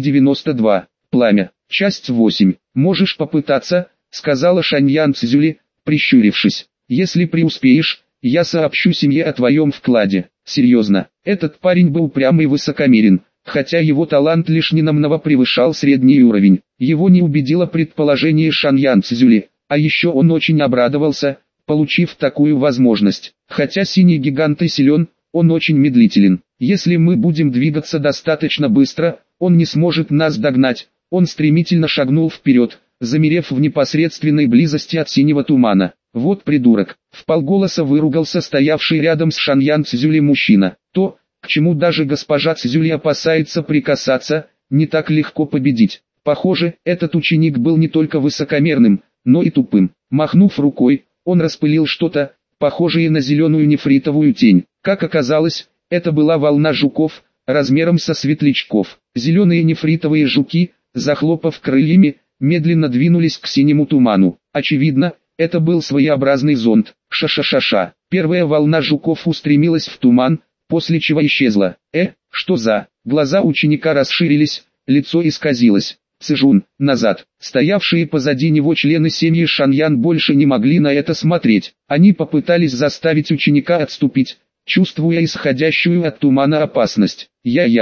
292. Пламя. Часть 8. Можешь попытаться, сказала Шаньян Цзюли, прищурившись. Если преуспеешь, я сообщу семье о твоем вкладе. Серьезно, этот парень был упрям и высокомерен, хотя его талант лишь ненамного превышал средний уровень. Его не убедило предположение Шаньян Цзюли, а еще он очень обрадовался, получив такую возможность. Хотя синий гигант и силен, он очень медлителен. Если мы будем двигаться достаточно быстро, он не сможет нас догнать. Он стремительно шагнул вперед, замерев в непосредственной близости от синего тумана. Вот придурок, вполголоса выругался стоявший рядом с Шаньян Цзюли мужчина. То, к чему даже госпожа Цзюли опасается прикасаться, не так легко победить. Похоже, этот ученик был не только высокомерным, но и тупым. Махнув рукой, он распылил что-то, похожее на зеленую нефритовую тень. Как оказалось, это была волна жуков, размером со светлячков. Зеленые нефритовые жуки, захлопав крыльями, медленно двинулись к синему туману. Очевидно, это был своеобразный зонд. Ша-ша-ша-ша. Первая волна жуков устремилась в туман, после чего исчезла. Что за? Глаза ученика расширились, лицо исказилось. Цзюн, назад. Стоявшие позади него члены семьи Шаньян больше не могли на это смотреть. Они попытались заставить ученика отступить, чувствуя исходящую от тумана опасность.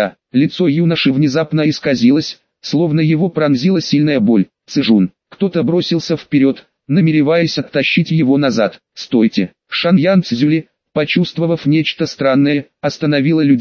Лицо юноши внезапно исказилось, словно его пронзила сильная боль. Цзюн. Кто-то бросился вперед, намереваясь оттащить его назад. «Стойте!» Шаньян Цзюли, почувствовав нечто странное, остановила людей,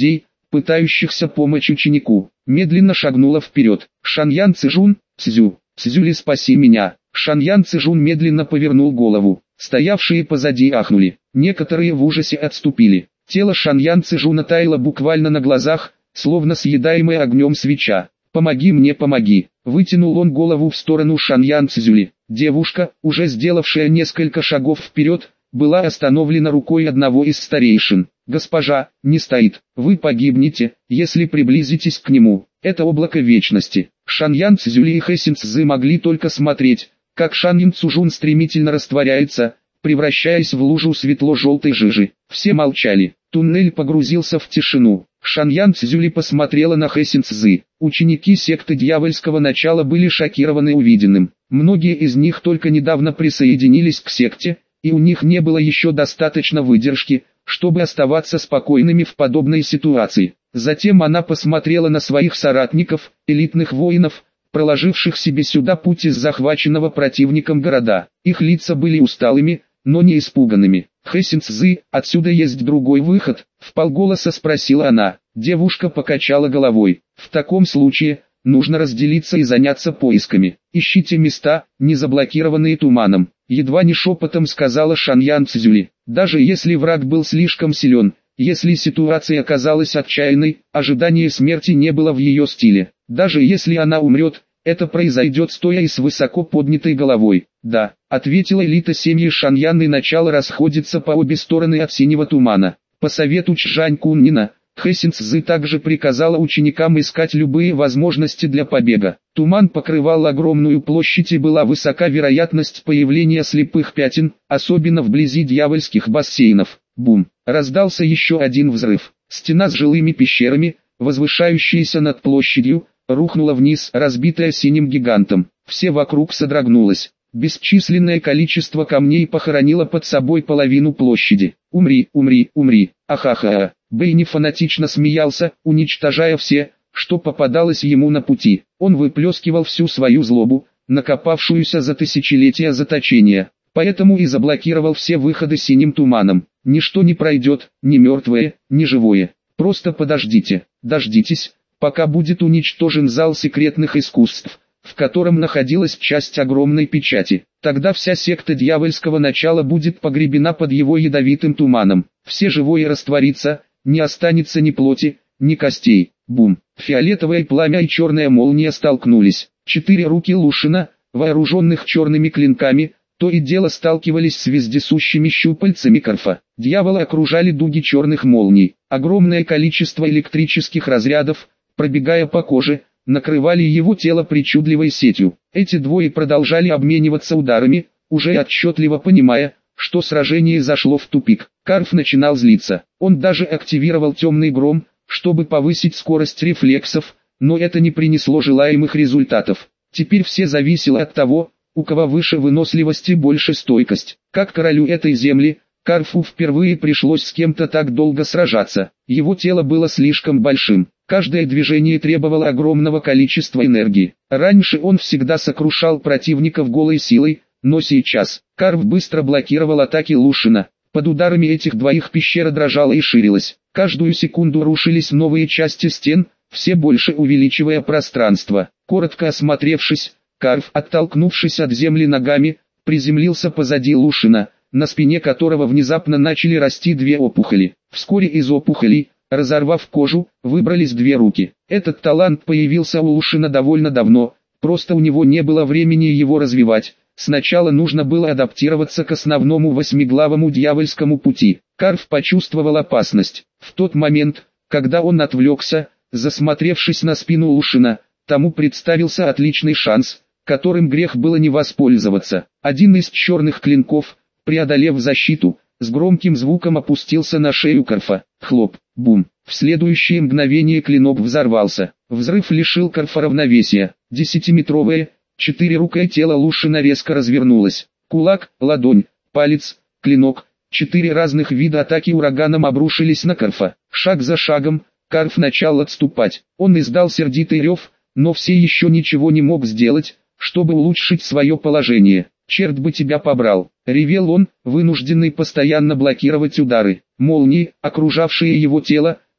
пытающихся помочь ученику, медленно шагнула вперед. «Шаньян Цзюн, Цзюли, спаси меня!» Шаньян Цзюн медленно повернул голову. Стоявшие позади ахнули. Некоторые в ужасе отступили. Тело Шаньян Цзюна таяло буквально на глазах, словно съедаемое огнем свеча. «Помоги мне, помоги!» Вытянул он голову в сторону Шаньян Цзюли. Девушка, уже сделавшая несколько шагов вперед, была остановлена рукой одного из старейшин. «Госпожа, не стоит, вы погибнете, если приблизитесь к нему, это облако вечности». Шаньян Цзюли и Хэсин Цзы могли только смотреть, как Шаньян Цзюн стремительно растворяется, превращаясь в лужу светло-желтой жижи. Все молчали, туннель погрузился в тишину. Шаньян Цзюли посмотрела на Хэсин Цзы. Ученики секты дьявольского начала были шокированы увиденным. Многие из них только недавно присоединились к секте, и у них не было еще достаточно выдержки, чтобы оставаться спокойными в подобной ситуации. Затем она посмотрела на своих соратников, элитных воинов, проложивших себе сюда путь из захваченного противником города. Их лица были усталыми, но не испуганными. «Хэсин Цзы, отсюда есть другой выход?» — вполголоса спросила она. Девушка покачала головой. «В таком случае, нужно разделиться и заняться поисками. Ищите места, не заблокированные туманом», — едва не шепотом сказала Шаньян Цзюли. Даже если враг был слишком силен, если ситуация оказалась отчаянной, ожидание смерти не было в ее стиле. Даже если она умрет, это произойдет стоя и с высоко поднятой головой. «Да», — ответила элита семьи Шаньян, и начало расходится по обе стороны от синего тумана. По совету Чжань Куннина, Хэсин Цзы также приказала ученикам искать любые возможности для побега. Туман покрывал огромную площадь, и была высока вероятность появления слепых пятен, особенно вблизи дьявольских бассейнов. Бум! Раздался еще один взрыв. Стена с жилыми пещерами, возвышающаяся над площадью, рухнула вниз, разбитая синим гигантом. Все вокруг содрогнулось. Бесчисленное количество камней похоронило под собой половину площади. «Умри, умри, умри!» Ахаха! Бэйни фанатично смеялся, уничтожая все, что попадалось ему на пути. Он выплескивал всю свою злобу, накопавшуюся за тысячелетия заточения. Поэтому и заблокировал все выходы синим туманом. Ничто не пройдет, ни мертвое, ни живое. Просто подождите, дождитесь, пока будет уничтожен зал секретных искусств, в котором находилась часть огромной печати. Тогда вся секта дьявольского начала будет погребена под его ядовитым туманом. Все живое растворится, не останется ни плоти, ни костей. Бум! Фиолетовое пламя и черная молния столкнулись. 4 руки Лушина, вооруженных черными клинками, то и дело сталкивались с вездесущими щупальцами Карфа. Дьявола окружали дуги черных молний. Огромное количество электрических разрядов, пробегая по коже, накрывали его тело причудливой сетью. Эти двое продолжали обмениваться ударами, уже отчетливо понимая, что сражение зашло в тупик. Карф начинал злиться. Он даже активировал темный гром, чтобы повысить скорость рефлексов, но это не принесло желаемых результатов. Теперь все зависело от того, у кого выше выносливость и больше стойкость. Как королю этой земли, Карфу впервые пришлось с кем-то так долго сражаться. Его тело было слишком большим. Каждое движение требовало огромного количества энергии. Раньше он всегда сокрушал противников голой силой, но сейчас Карф быстро блокировал атаки Лушина. Под ударами этих двоих пещера дрожала и ширилась. Каждую секунду рушились новые части стен, все больше увеличивая пространство. Коротко осмотревшись, Карф, оттолкнувшись от земли ногами, приземлился позади Лушина, на спине которого внезапно начали расти 2 опухоли. Вскоре из опухолей, разорвав кожу, выбрались 2 руки. Этот талант появился у Лушина довольно давно, просто у него не было времени его развивать. Сначала нужно было адаптироваться к основному 8-главому дьявольскому пути. Карф почувствовал опасность. В тот момент, когда он отвлекся, засмотревшись на спину Лушина, тому представился отличный шанс, которым грех было не воспользоваться. Один из черных клинков, преодолев защиту, с громким звуком опустился на шею Карфа. Хлоп, бум. В следующее мгновение клинок взорвался. Взрыв лишил Карфа равновесия. 10-метровое, 4-рукое тело Лушина резко развернулось. Кулак, ладонь, палец, клинок. 4 разных вида атаки ураганом обрушились на Карфа. Шаг за шагом, Карф начал отступать. Он издал сердитый рев, но все еще ничего не мог сделать, чтобы улучшить свое положение. «Черт бы тебя побрал!» — ревел он, вынужденный постоянно блокировать удары. Молнии, окружавшие его тело,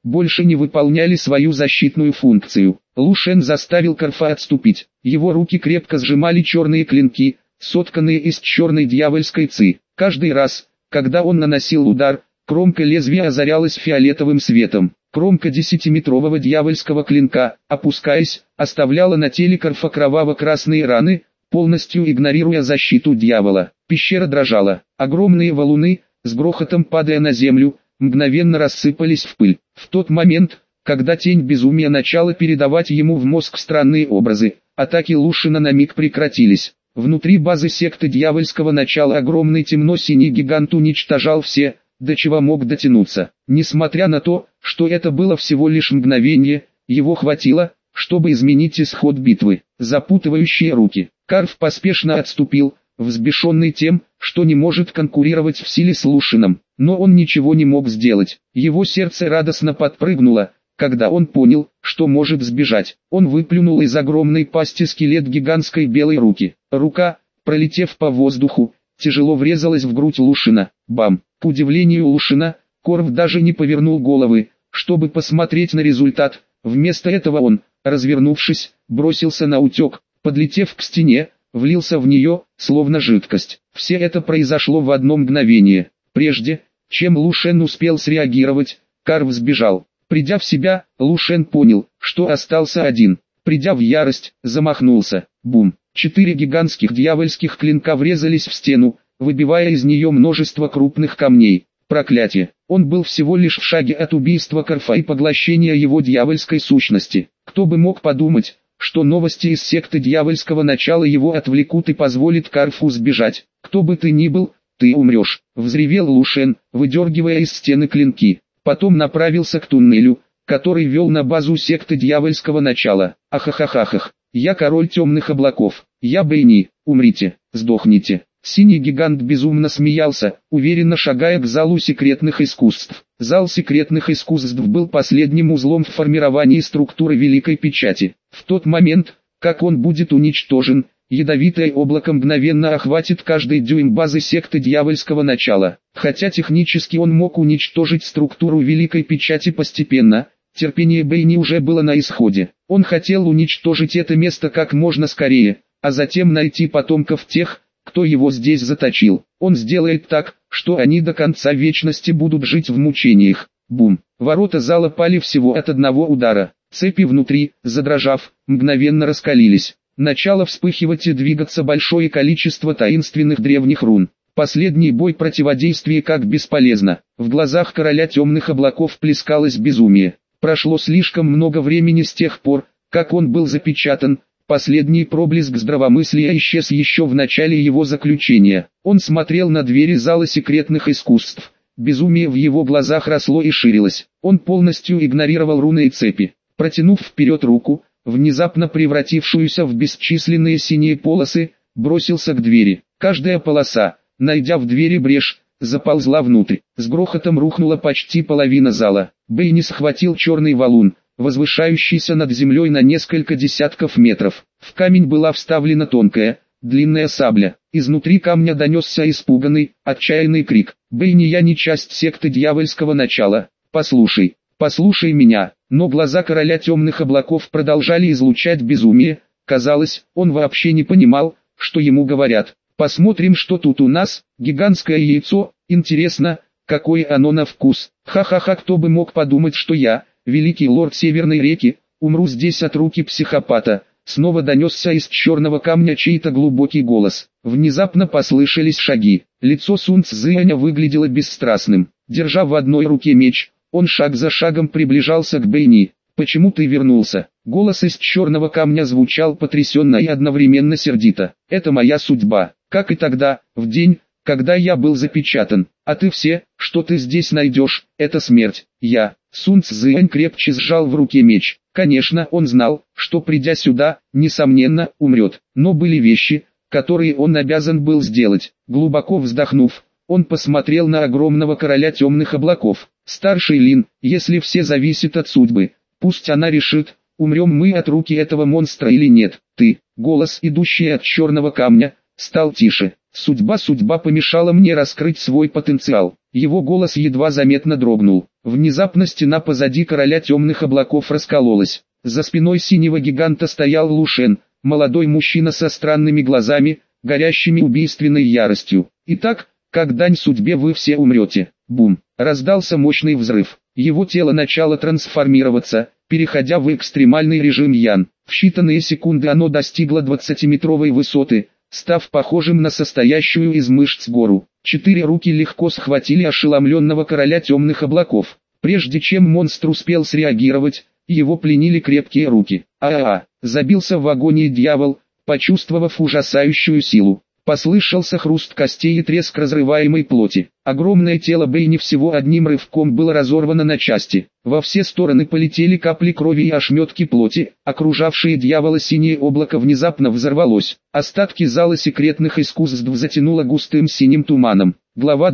больше не выполняли свою защитную функцию. Лу Шен заставил Карфа отступить. Его руки крепко сжимали черные клинки, сотканные из черной дьявольской ци. Каждый раз, когда он наносил удар, кромка лезвия озарялась фиолетовым светом. Кромка 10-метрового дьявольского клинка, опускаясь, оставляла на теле Карфа кроваво-красные раны, полностью игнорируя защиту дьявола. Пещера дрожала. Огромные валуны, с грохотом падая на землю, мгновенно рассыпались в пыль. В тот момент, когда тень безумия начала передавать ему в мозг странные образы, атаки Лу Шена на миг прекратились. Внутри базы секты дьявольского начала огромный темно-синий гигант уничтожал все, до чего мог дотянуться. Несмотря на то, что это было всего лишь мгновение, его хватило, чтобы изменить исход битвы. Запутывающие руки. Карф поспешно отступил, взбешенный тем, что не может конкурировать в силе с Лу Шеном. Но он ничего не мог сделать. Его сердце радостно подпрыгнуло, когда он понял, что может сбежать. Он выплюнул из огромной пасти скелет гигантской белой руки. Рука, пролетев по воздуху, тяжело врезалась в грудь Лу Шена. Бам! К удивлению Лу Шена, Корв даже не повернул головы, чтобы посмотреть на результат. Вместо этого он, развернувшись, бросился на утек, подлетев к стене, влился в нее, словно жидкость. Все это произошло в одно мгновение. Прежде, чем Лу Шен успел среагировать, Карв сбежал. Придя в себя, Лу Шен понял, что остался один. Придя в ярость, замахнулся. Бум! 4 гигантских дьявольских клинка врезались в стену, выбивая из нее множество крупных камней. Проклятие! Он был всего лишь в шаге от убийства Карфа и поглощения его дьявольской сущности. Кто бы мог подумать, что новости из секты дьявольского начала его отвлекут и позволят Карфу сбежать. Кто бы ты ни был, ты умрешь, взревел Лу Шен, выдергивая из стены клинки. Потом направился к туннелю, который вел на базу секты дьявольского начала. Ахахахахах, я король темных облаков, я Бэйни, умрите, сдохните. Синий гигант безумно смеялся, уверенно шагая к залу секретных искусств. Зал секретных искусств был последним узлом в формировании структуры Великой Печати. В тот момент, как он будет уничтожен, ядовитое облако мгновенно охватит каждый дюйм базы секты дьявольского начала. Хотя технически он мог уничтожить структуру Великой Печати постепенно, терпение Бэйни уже было на исходе. Он хотел уничтожить это место как можно скорее, а затем найти потомков тех, кто его здесь заточил. Он сделает так, что они до конца вечности будут жить в мучениях. Бум! Ворота зала пали всего от одного удара. Цепи внутри, задрожав, мгновенно раскалились. Начало вспыхивать и двигаться большое количество таинственных древних рун. Последний бой противодействия как бесполезно. В глазах короля темных облаков плескалось безумие. Прошло слишком много времени с тех пор, как он был запечатан. Последний проблеск здравомыслия исчез еще в начале его заключения. Он смотрел на двери зала секретных искусств. Безумие в его глазах росло и ширилось. Он полностью игнорировал руны и цепи. Протянув вперед руку, внезапно превратившуюся в бесчисленные синие полосы, бросился к двери. Каждая полоса, найдя в двери брешь, заползла внутрь. С грохотом рухнула почти половина зала. Бэйни схватил черный валун, возвышающийся над землей на несколько десятков метров. В камень была вставлена тонкая, длинная сабля. Изнутри камня донесся испуганный, отчаянный крик. «Бэйни, я не часть секты дьявольского начала. Послушай, послушай меня». Но глаза короля темных облаков продолжали излучать безумие. Казалось, он вообще не понимал, что ему говорят. «Посмотрим, что тут у нас. Гигантское яйцо. Интересно, какое оно на вкус. Ха-ха-ха, кто бы мог подумать, что я, великий лорд Северной реки, умру здесь от руки психопата». Снова донесся из черного камня чей-то глубокий голос. Внезапно послышались шаги. Лицо Сун Цзэня выглядело бесстрастным. Держа в одной руке меч, он шаг за шагом приближался к Бэйни. «Почему ты вернулся?» Голос из черного камня звучал потрясенно и одновременно сердито. «Это моя судьба, как и тогда, в день, когда я был запечатан. А ты все, что ты здесь найдешь, это смерть. Я». Сун Цзэнь крепче сжал в руке меч. Конечно, он знал, что придя сюда, несомненно, умрет. Но были вещи, которые он обязан был сделать. Глубоко вздохнув, он посмотрел на огромного короля темных облаков. «Старший Лин, если все зависит от судьбы, пусть она решит, умрем мы от руки этого монстра или нет. Ты». Голос, идущий от черного камня, стал тише. Судьба помешала мне раскрыть свой потенциал». Его голос едва заметно дрогнул. Внезапно стена позади короля темных облаков раскололась. За спиной синего гиганта стоял Лушен, молодой мужчина со странными глазами, горящими убийственной яростью. «Итак, как дань судьбе вы все умрете». Бум! Раздался мощный взрыв. Его тело начало трансформироваться, переходя в экстремальный режим Ян. В считанные секунды оно достигло 20-метровой высоты, став похожим на состоящую из мышц гору. 4 руки легко схватили ошеломленного короля темных облаков. Прежде чем монстр успел среагировать, его пленили крепкие руки. Забился в агонии дьявол, почувствовав ужасающую силу. Послышался хруст костей и треск разрываемой плоти. Огромное тело Бэйни всего одним рывком было разорвано на части. Во все стороны полетели капли крови и ошметки плоти, окружавшее дьявола синее облако внезапно взорвалось. Остатки зала секретных искусств затянуло густым синим туманом. Глава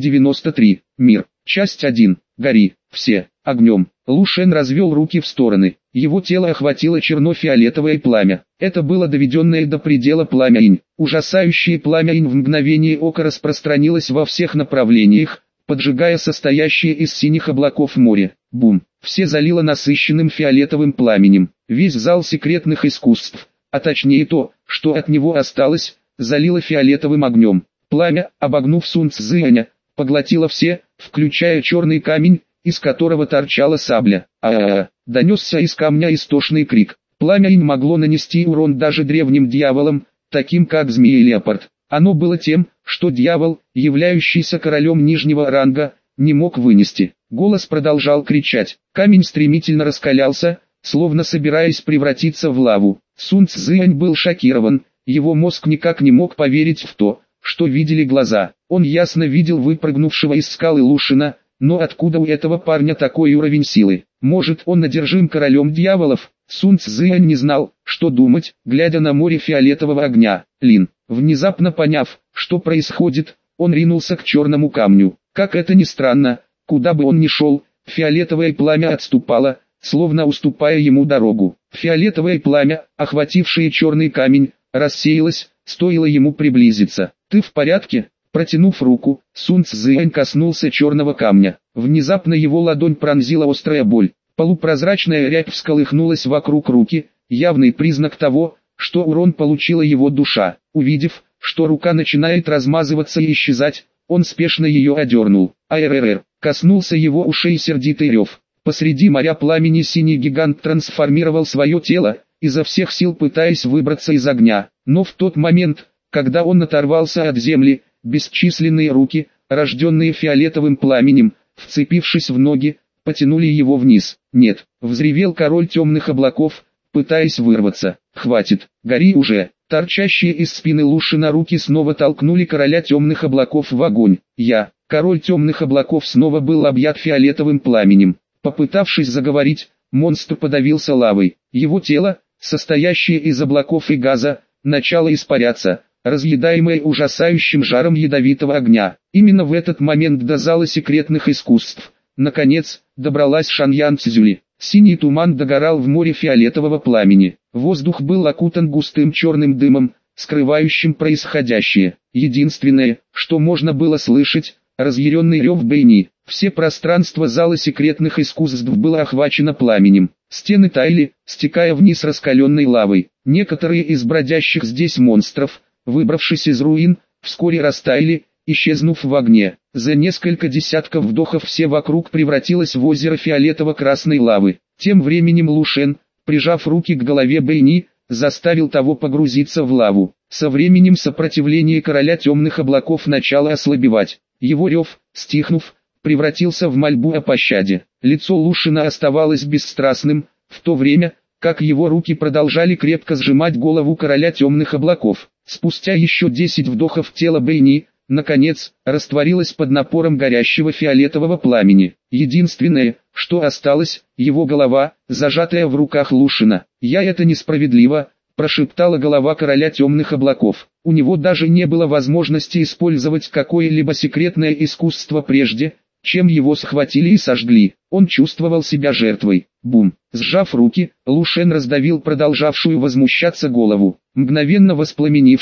293. Мир. Часть 1. Гори. Все. Огнем. Лушен развел руки в стороны. Его тело охватило черно-фиолетовое пламя. Это было доведенное до предела пламя инь. Ужасающее пламя инь в мгновение ока распространилось во всех направлениях, поджигая состоящее из синих облаков море. Бум! Все залило насыщенным фиолетовым пламенем. Весь зал секретных искусств, а точнее то, что от него осталось, залило фиолетовым огнем. Пламя, обогнув Сун Цзэня, поглотило все, включая черный камень, из которого торчала сабля. Донесся из камня истошный крик. Пламя инь могло нанести урон даже древним дьяволам, таким как змея-леопард. Оно было тем, что дьявол, являющийся королем нижнего ранга, не мог вынести. Голос продолжал кричать. Камень стремительно раскалялся, словно собираясь превратиться в лаву. Сун Цзэнь был шокирован, его мозг никак не мог поверить в то, что видели глаза. Он ясно видел выпрыгнувшего из скалы Лушена, но откуда у этого парня такой уровень силы? Может, он одержим королем дьяволов? Сун Цзэнь не знал, что думать, глядя на море фиолетового огня. Лин, внезапно поняв, что происходит, он ринулся к черному камню. Как это ни странно, куда бы он ни шел, фиолетовое пламя отступало, словно уступая ему дорогу. Фиолетовое пламя, охватившее черный камень, рассеялось, стоило ему приблизиться. «Ты в порядке?» Протянув руку, Сун Цзэнь коснулся черного камня. Внезапно его ладонь пронзила острая боль. Полупрозрачная рябь всколыхнулась вокруг руки, явный признак того, что урон получила его душа. Увидев, что рука начинает размазываться и исчезать, он спешно ее одернул. Коснулся его ушей сердитый рев. Посреди моря пламени синий гигант трансформировал свое тело, изо всех сил пытаясь выбраться из огня. Но в тот момент, когда он оторвался от земли, бесчисленные руки, рожденные фиолетовым пламенем, вцепившись в ноги, потянули его вниз. «Нет!» — взревел король темных облаков, пытаясь вырваться. «Хватит! Гори уже!» Торчащие из спины Лушена руки снова толкнули короля темных облаков в огонь. Король темных облаков снова был объят фиолетовым пламенем. Попытавшись заговорить, монстр подавился лавой. Его тело, состоящее из облаков и газа, начало испаряться, разъедаемое ужасающим жаром ядовитого огня. Именно в этот момент до зала секретных искусств, наконец, добралась Шаньян Цзюли. Синий туман догорал в море фиолетового пламени. Воздух был окутан густым черным дымом, скрывающим происходящее. Единственное, что можно было слышать, разъяренный рев Бэйни. Все пространство зала секретных искусств было охвачено пламенем. Стены таяли, стекая вниз раскаленной лавой. Некоторые из бродящих здесь монстров, выбравшись из руин, вскоре растаяли, исчезнув в огне. За несколько десятков вдохов все вокруг превратилось в озеро фиолетово-красной лавы. Тем временем Лушен, прижав руки к голове Бэйни, заставил того погрузиться в лаву. Со временем сопротивление короля темных облаков начало ослабевать. Его рев, стихнув, превратился в мольбу о пощаде. Лицо Лушена оставалось бесстрастным, в то время, как его руки продолжали крепко сжимать голову короля темных облаков. Спустя еще 10 вдохов тело Бэйни, наконец, растворилось под напором горящего фиолетового пламени. Единственное, что осталось, его голова, зажатая в руках Лушена. «Это несправедливо», — прошептала голова короля темных облаков. У него даже не было возможности использовать какое-либо секретное искусство прежде, чем его схватили и сожгли. Он чувствовал себя жертвой. Бум! Сжав руки, Лушен раздавил продолжавшую возмущаться голову. Мгновенно воспламенившись,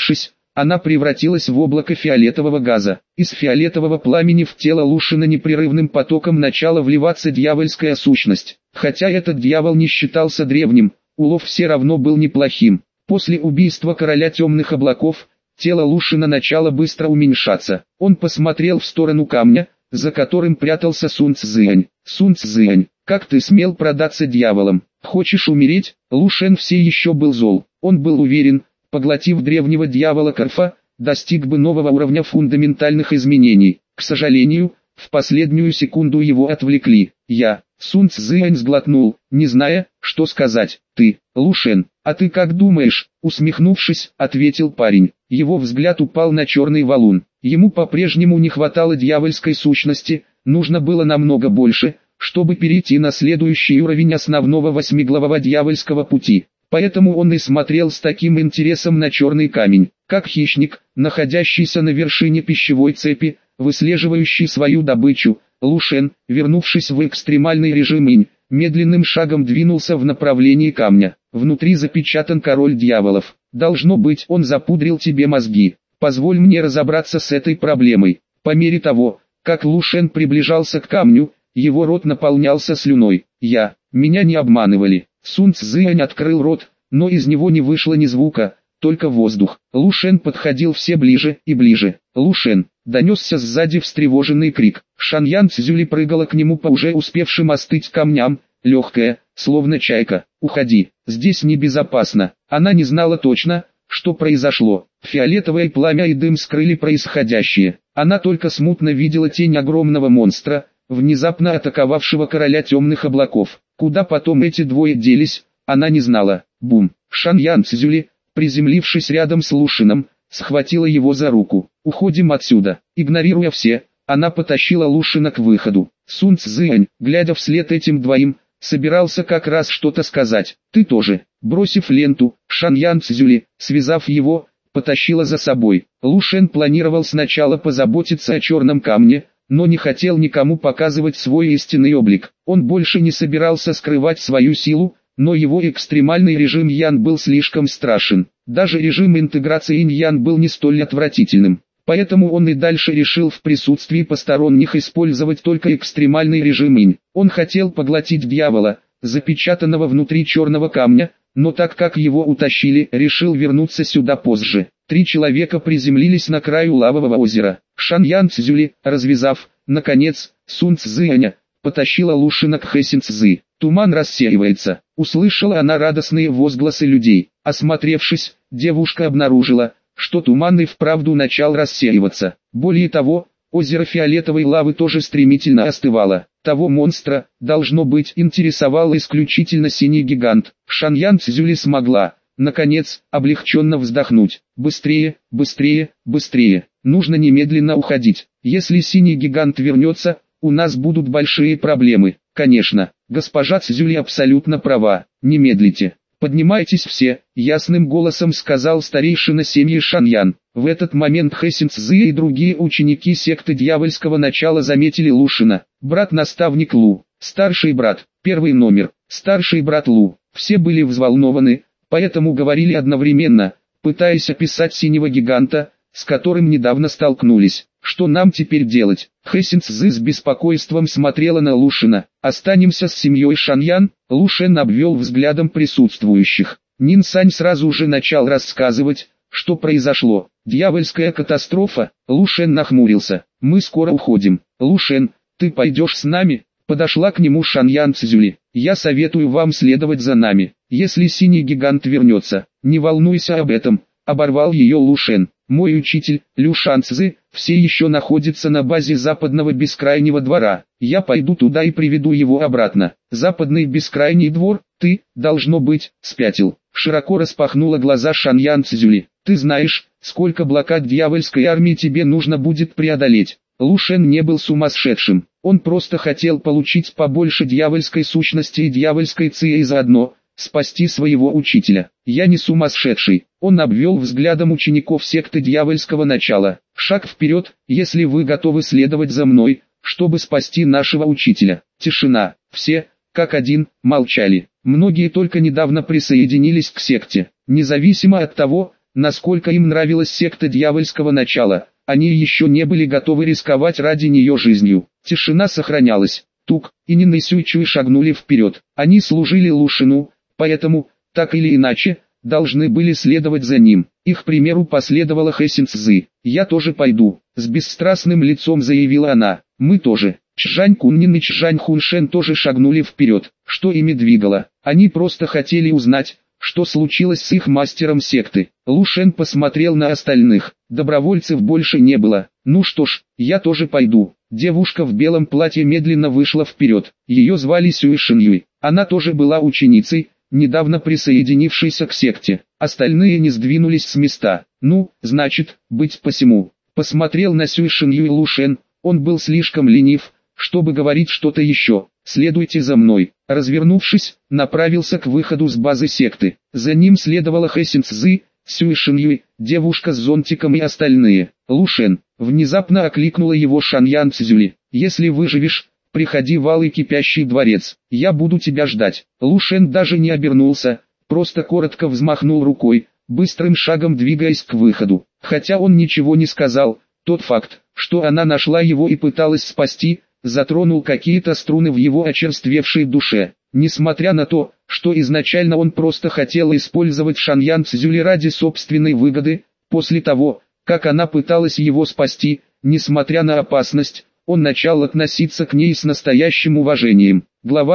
Она превратилась в облако фиолетового газа. Из фиолетового пламени в тело Лушина непрерывным потоком начала вливаться дьявольская сущность. Хотя этот дьявол не считался древним, улов все равно был неплохим. После убийства короля темных облаков, тело Лушина начало быстро уменьшаться. Он посмотрел в сторону камня, за которым прятался Сун Цзинь. «Сун Цзинь, как ты смел продаться дьяволам? Хочешь умереть?» Лушен все еще был зол. Он был уверен, поглотив древнего дьявола Карфа, достиг бы нового уровня фундаментальных изменений. К сожалению, в последнюю секунду его отвлекли. Сун Цзинь сглотнул, не зная, что сказать. «Ты, Лушен, а ты как думаешь?» Усмехнувшись, ответил парень. Его взгляд упал на черный валун. Ему по-прежнему не хватало дьявольской сущности, нужно было намного больше, чтобы перейти на следующий уровень основного восьмиглавого дьявольского пути. Поэтому он и смотрел с таким интересом на черный камень, как хищник, находящийся на вершине пищевой цепи, выслеживающий свою добычу. Лушен, вернувшись в экстремальный режим инь, медленным шагом двинулся в направлении камня. Внутри запечатан король дьяволов. Должно быть, он запудрил тебе мозги. Позволь мне разобраться с этой проблемой. По мере того, как Лушен приближался к камню, его рот наполнялся слюной. Меня не обманывали. Сун Цзинь открыл рот, но из него не вышло ни звука, только воздух. Лушен подходил все ближе и ближе. «Лушен!» — донесся сзади встревоженный крик. Шаньян Цзюли прыгала к нему по уже успевшим остыть камням, легкая, словно чайка. «Уходи, здесь небезопасно». Она не знала точно, что произошло. Фиолетовое пламя и дым скрыли происходящее. Она только смутно видела тень огромного монстра, внезапно атаковавшего короля темных облаков. Куда потом эти двое делись, она не знала. Бум! Шаньян Цзюли, приземлившись рядом с Лушином, схватила его за руку. «Уходим отсюда». Игнорируя все, она потащила Лушина к выходу. Сун Цзинь, глядя вслед этим двоим, собирался как раз что-то сказать. «Ты тоже». Бросив ленту, Шаньян Цзюли, связав его, потащила за собой. Лушен планировал сначала позаботиться о черном камне, но не хотел никому показывать свой истинный облик. Он больше не собирался скрывать свою силу, но его экстремальный режим Ян был слишком страшен. Даже режим интеграции Инь-Ян был не столь отвратительным. Поэтому он и дальше решил в присутствии посторонних использовать только экстремальный режим Инь. Он хотел поглотить дьявола, запечатанного внутри черного камня, но так как его утащили, решил вернуться сюда позже. 3 человека приземлились на краю лавового озера. Шаньян Цзюли, развязав, наконец, Сун Цзиня, потащила Лушина к Хэсин Цзы. «Туман рассеивается», — услышала она радостные возгласы людей. Осмотревшись, девушка обнаружила, что туман и вправду начал рассеиваться. Более того, озеро фиолетовой лавы тоже стремительно остывало. Того монстра, должно быть, интересовал исключительно синий гигант. Шаньян Цзюли смогла, наконец, облегченно вздохнуть. «Быстрее, быстрее, быстрее! Нужно немедленно уходить. Если синий гигант вернется, у нас будут большие проблемы». «Конечно, госпожа Цзюли абсолютно права, не медлите. Поднимайтесь все», — ясным голосом сказал старейшина семьи Шаньян. В этот момент Хэсин Цзы и другие ученики секты дьявольского начала заметили Лушина. Брат-наставник Лу, старший брат, первый номер, старший брат Лу. Все были взволнованы, поэтому говорили одновременно, пытаясь описать синего гиганта, с которым недавно столкнулись. «Что нам теперь делать?» Хэсин Цзы с беспокойством смотрела на Лушина. «Останемся с семьей Шаньян?» Лушен обвел взглядом присутствующих. Нин Сань сразу же начал рассказывать, что произошло. «Дьявольская катастрофа?» Лушен нахмурился. «Мы скоро уходим». «Лушен, ты пойдешь с нами?» Подошла к нему Шаньян Цзюли. «Я советую вам следовать за нами. Если синий гигант вернется, не волнуйся об этом», — оборвал ее Лушен. «Мой учитель, Лю Шанцзы, все еще находится на базе западного бескрайнего двора. Я пойду туда и приведу его обратно». «Западный бескрайний двор? Ты, должно быть, спятил». Широко распахнула глаза Шаньян Цзюли. «Ты знаешь, сколько блокад дьявольской армии тебе нужно будет преодолеть?» Лушен не был сумасшедшим. Он просто хотел получить побольше дьявольской сущности и дьявольской ци и заодно спасти своего учителя. «Я не сумасшедший». Он обвел взглядом учеников секты дьявольского начала. «Шаг вперед, если вы готовы следовать за мной, чтобы спасти нашего учителя». Тишина. Все, как один, молчали. Многие только недавно присоединились к секте. Независимо от того, насколько им нравилась секта дьявольского начала, они еще не были готовы рисковать ради нее жизнью. Тишина сохранялась. Тук и Нин и Сюйчуй шагнули вперед. Они служили Лушину, поэтому, так или иначе, должны были следовать за ним. Их примеру последовала Хэсин Цзы. «Я тоже пойду», — с бесстрастным лицом заявила она. «Мы тоже». Чжань Куннин и Чжань Хуншен тоже шагнули вперед. Что ими двигало? Они просто хотели узнать, что случилось с их мастером секты. Лушен посмотрел на остальных. Добровольцев больше не было. «Ну что ж, я тоже пойду». Девушка в белом платье медленно вышла вперед. Ее звали Сюй Шинюй. Она тоже была ученицей, недавно присоединившейся к секте. Остальные не сдвинулись с места. «Ну, значит, быть посему». Посмотрел на Сюй Шинюй Лушен. Он был слишком ленив, чтобы говорить что-то еще. «Следуйте за мной». Развернувшись, направился к выходу с базы секты. За ним следовала Хэсин Цзы, Сюй Шинюй, девушка с зонтиком и остальные. «Лушен», внезапно окликнула его Шаньян Цзюли. «Если выживешь, приходи в Алый Кипящий дворец, я буду тебя ждать». Лушен даже не обернулся, просто коротко взмахнул рукой, быстрым шагом двигаясь к выходу. Хотя он ничего не сказал, тот факт, что она нашла его и пыталась спасти, затронул какие-то струны в его очерствевшей душе. Несмотря на то, что изначально он просто хотел использовать Шаньян Цзюли ради собственной выгоды, после того, как она пыталась его спасти, несмотря на опасность, он начал относиться к ней с настоящим уважением. Глава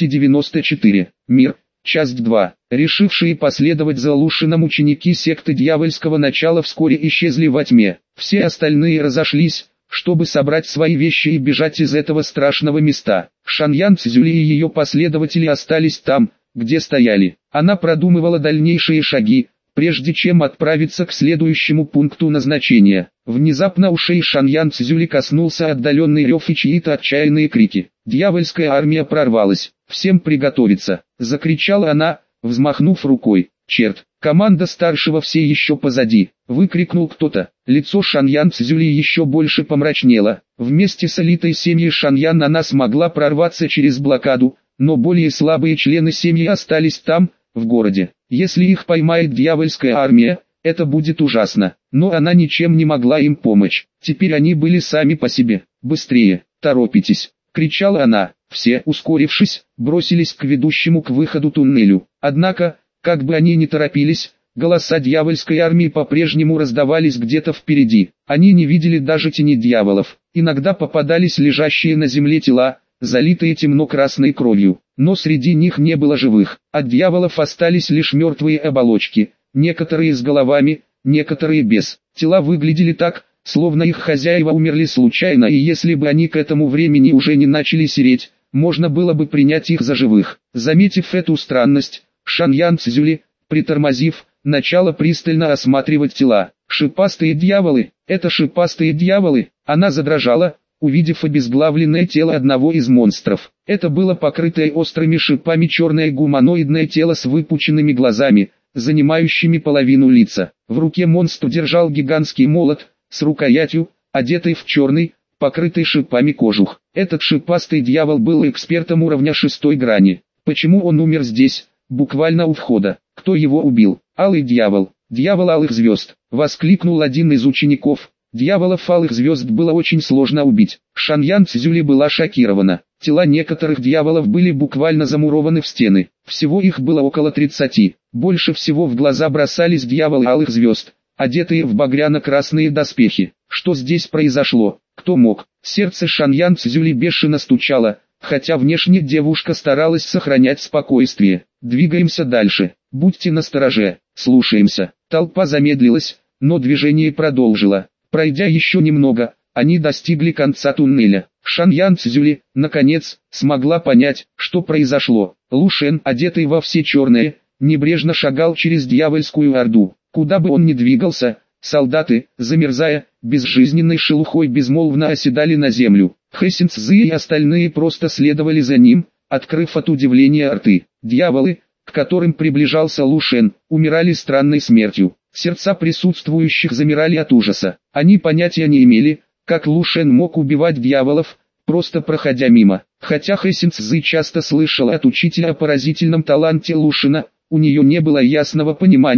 294. Мир. Часть 2. Решившие последовать за Лушином ученики секты дьявольского начала вскоре исчезли во тьме. Все остальные разошлись, чтобы собрать свои вещи и бежать из этого страшного места. Шаньян Цзюли и ее последователи остались там, где стояли. Она продумывала дальнейшие шаги, прежде чем отправиться к следующему пункту назначения. Внезапно ушей Шаньян Цзюли коснулся отдаленный рев и чьи-то отчаянные крики. Дьявольская армия прорвалась. «Всем приготовиться!» — закричала она, взмахнув рукой. «Черт, команда старшего все еще позади!» — выкрикнул кто-то. Лицо Шаньян Цзюли еще больше помрачнело. Вместе с элитой семьи Шаньян она смогла прорваться через блокаду, но более слабые члены семьи остались там, в городе. Если их поймает дьявольская армия, это будет ужасно. Но она ничем не могла им помочь. Теперь они были сами по себе. «Быстрее, торопитесь!» — кричала она. Все, ускорившись, бросились к ведущему к выходу туннелю. Однако, как бы они ни торопились, голоса дьявольской армии по-прежнему раздавались где-то впереди. Они не видели даже тени дьяволов. Иногда попадались лежащие на земле тела, залитые темно-красной кровью. Но среди них не было живых. От дьяволов остались лишь мертвые оболочки, некоторые с головами, некоторые без. Тела выглядели так, словно их хозяева умерли случайно, и если бы они к этому времени уже не начали сереть, можно было бы принять их за живых. Заметив эту странность, Шаньян Цзюли, притормозив, начала пристально осматривать тела. «Шипастые дьяволы! Это шипастые дьяволы!» Она задрожала, увидев обезглавленное тело одного из монстров. Это было покрытое острыми шипами черное гуманоидное тело с выпученными глазами, занимающими половину лица. В руке монстр держал гигантский молот, с рукоятью, одетый в черный, покрытый шипами кожух. Этот шипастый дьявол был экспертом уровня 6 грани. Почему он умер здесь, буквально у входа? Кто его убил? «Алый дьявол! Дьявол алых звезд!» — воскликнул один из учеников. Дьяволов алых звезд было очень сложно убить. Шаньян Цзюли была шокирована. Тела некоторых дьяволов были буквально замурованы в стены. Всего их было около 30. Больше всего в глаза бросались дьяволы алых звезд, одетые в багряно-красные доспехи. Что здесь произошло? Кто мог? Сердце Шаньян Цзюли бешено стучало, хотя внешне девушка старалась сохранять спокойствие. «Двигаемся дальше. Будьте настороже. Слушаемся». Толпа замедлилась, но движение продолжило. Пройдя еще немного, они достигли конца туннеля. Шаньян Цзюли, наконец, смогла понять, что произошло. Лушен, одетый во все черное, небрежно шагал через дьявольскую орду. Куда бы он ни двигался, солдаты, замерзая, безжизненной шелухой безмолвно оседали на землю. Хэсин Цзы и остальные просто следовали за ним, открыв от удивления рты. Дьяволы, к которым приближался Лушен, умирали странной смертью. Сердца присутствующих замирали от ужаса. Они понятия не имели, как Лушен мог убивать дьяволов, просто проходя мимо. Хотя Хэсин Цзы часто слышала от учителя о поразительном таланте Лушена, у нее не было ясного понимания,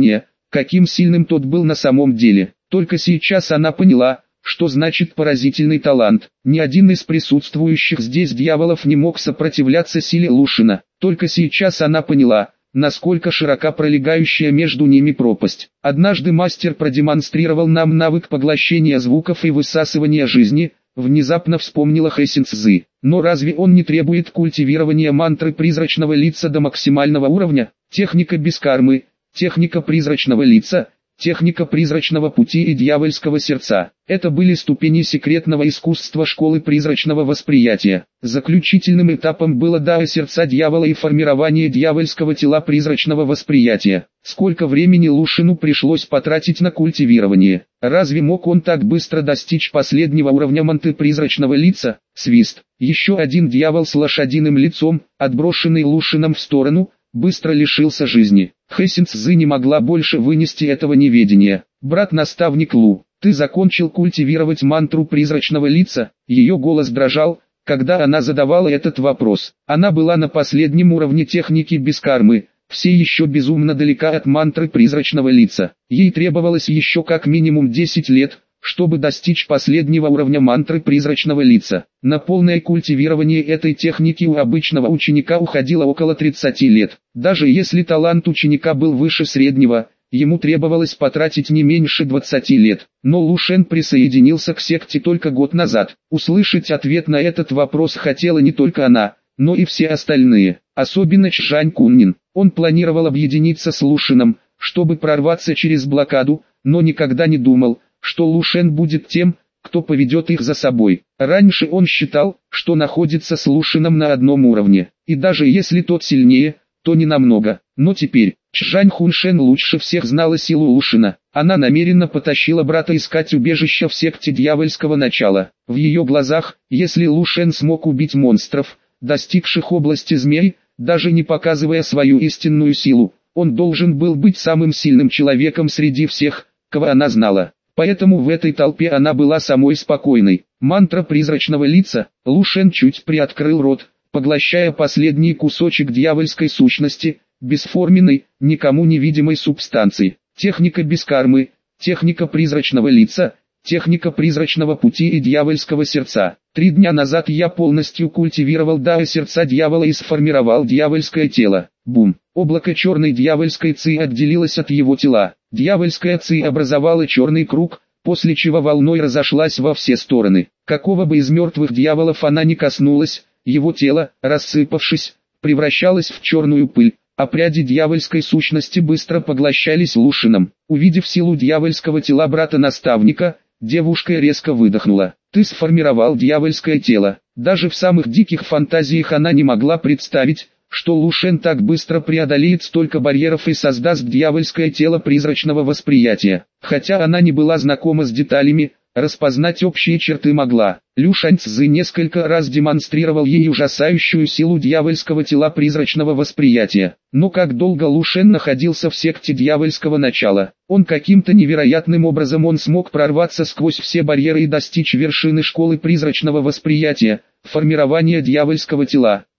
каким сильным тот был на самом деле. Только сейчас она поняла, что значит поразительный талант. Ни один из присутствующих здесь дьяволов не мог сопротивляться силе Лушина. Только сейчас она поняла, насколько широка пролегающая между ними пропасть. Однажды мастер продемонстрировал нам навык поглощения звуков и высасывания жизни, внезапно вспомнила Хэсин Цзы. Но разве он не требует культивирования мантры призрачного лица до максимального уровня? Техника без кармы, техника призрачного лица, техника призрачного пути и дьявольского сердца. Это были ступени секретного искусства школы призрачного восприятия. Заключительным этапом было дао сердца дьявола и формирование дьявольского тела призрачного восприятия. Сколько времени Лушину пришлось потратить на культивирование? Разве мог он так быстро достичь последнего уровня мантры призрачного лица? Свист. Еще один дьявол с лошадиным лицом, отброшенный Лушином в сторону, быстро лишился жизни. Хэсин Цзы не могла больше вынести этого неведения. «Брат-наставник Лу, ты закончил культивировать мантру призрачного лица?» Ее голос дрожал, когда она задавала этот вопрос. Она была на последнем уровне техники без кармы, все еще безумно далека от мантры призрачного лица. Ей требовалось еще как минимум 10 лет, чтобы достичь последнего уровня мантры призрачного лица. На полное культивирование этой техники у обычного ученика уходило около 30 лет. Даже если талант ученика был выше среднего, ему требовалось потратить не меньше 20 лет. Но Лушен присоединился к секте только год назад. Услышать ответ на этот вопрос хотела не только она, но и все остальные. Особенно Чжань Куннин. Он планировал объединиться с Лушином, чтобы прорваться через блокаду, но никогда не думал, что Лушен будет тем, кто поведет их за собой. Раньше он считал, что находится с Лушином на одном уровне, и даже если тот сильнее, то не намного. Но теперь, Чжань Хуншен лучше всех знала силу Лушина. Она намеренно потащила брата искать убежища в секте дьявольского начала. В ее глазах, если Лушен смог убить монстров, достигших области змей, даже не показывая свою истинную силу, он должен был быть самым сильным человеком среди всех, кого она знала. Поэтому в этой толпе она была самой спокойной. Мантра призрачного лица. Лушен чуть приоткрыл рот, поглощая последний кусочек дьявольской сущности, бесформенной, никому невидимой субстанции. Техника без кармы, техника призрачного лица, техника призрачного пути и дьявольского сердца. 3 дня назад я полностью культивировал дао сердца дьявола и сформировал дьявольское тело. Бум! Облако черной дьявольской ци отделилось от его тела. Дьявольская ци образовала черный круг, после чего волной разошлась во все стороны. Какого бы из мертвых дьяволов она ни коснулась, его тело, рассыпавшись, превращалось в черную пыль, а пряди дьявольской сущности быстро поглощались Лушином. Увидев силу дьявольского тела брата-наставника, девушка резко выдохнула. «Ты сформировал дьявольское тело». Даже в самых диких фантазиях она не могла представить, что Лушен так быстро преодолеет столько барьеров и создаст дьявольское тело призрачного восприятия. Хотя она не была знакома с деталями, распознать общие черты могла. Лю Шаньцзы несколько раз демонстрировал ей ужасающую силу дьявольского тела призрачного восприятия. Но как долго Лушен находился в секте дьявольского начала? Он каким-то невероятным образом смог прорваться сквозь все барьеры и достичь вершины школы призрачного восприятия, формирования дьявольского тела.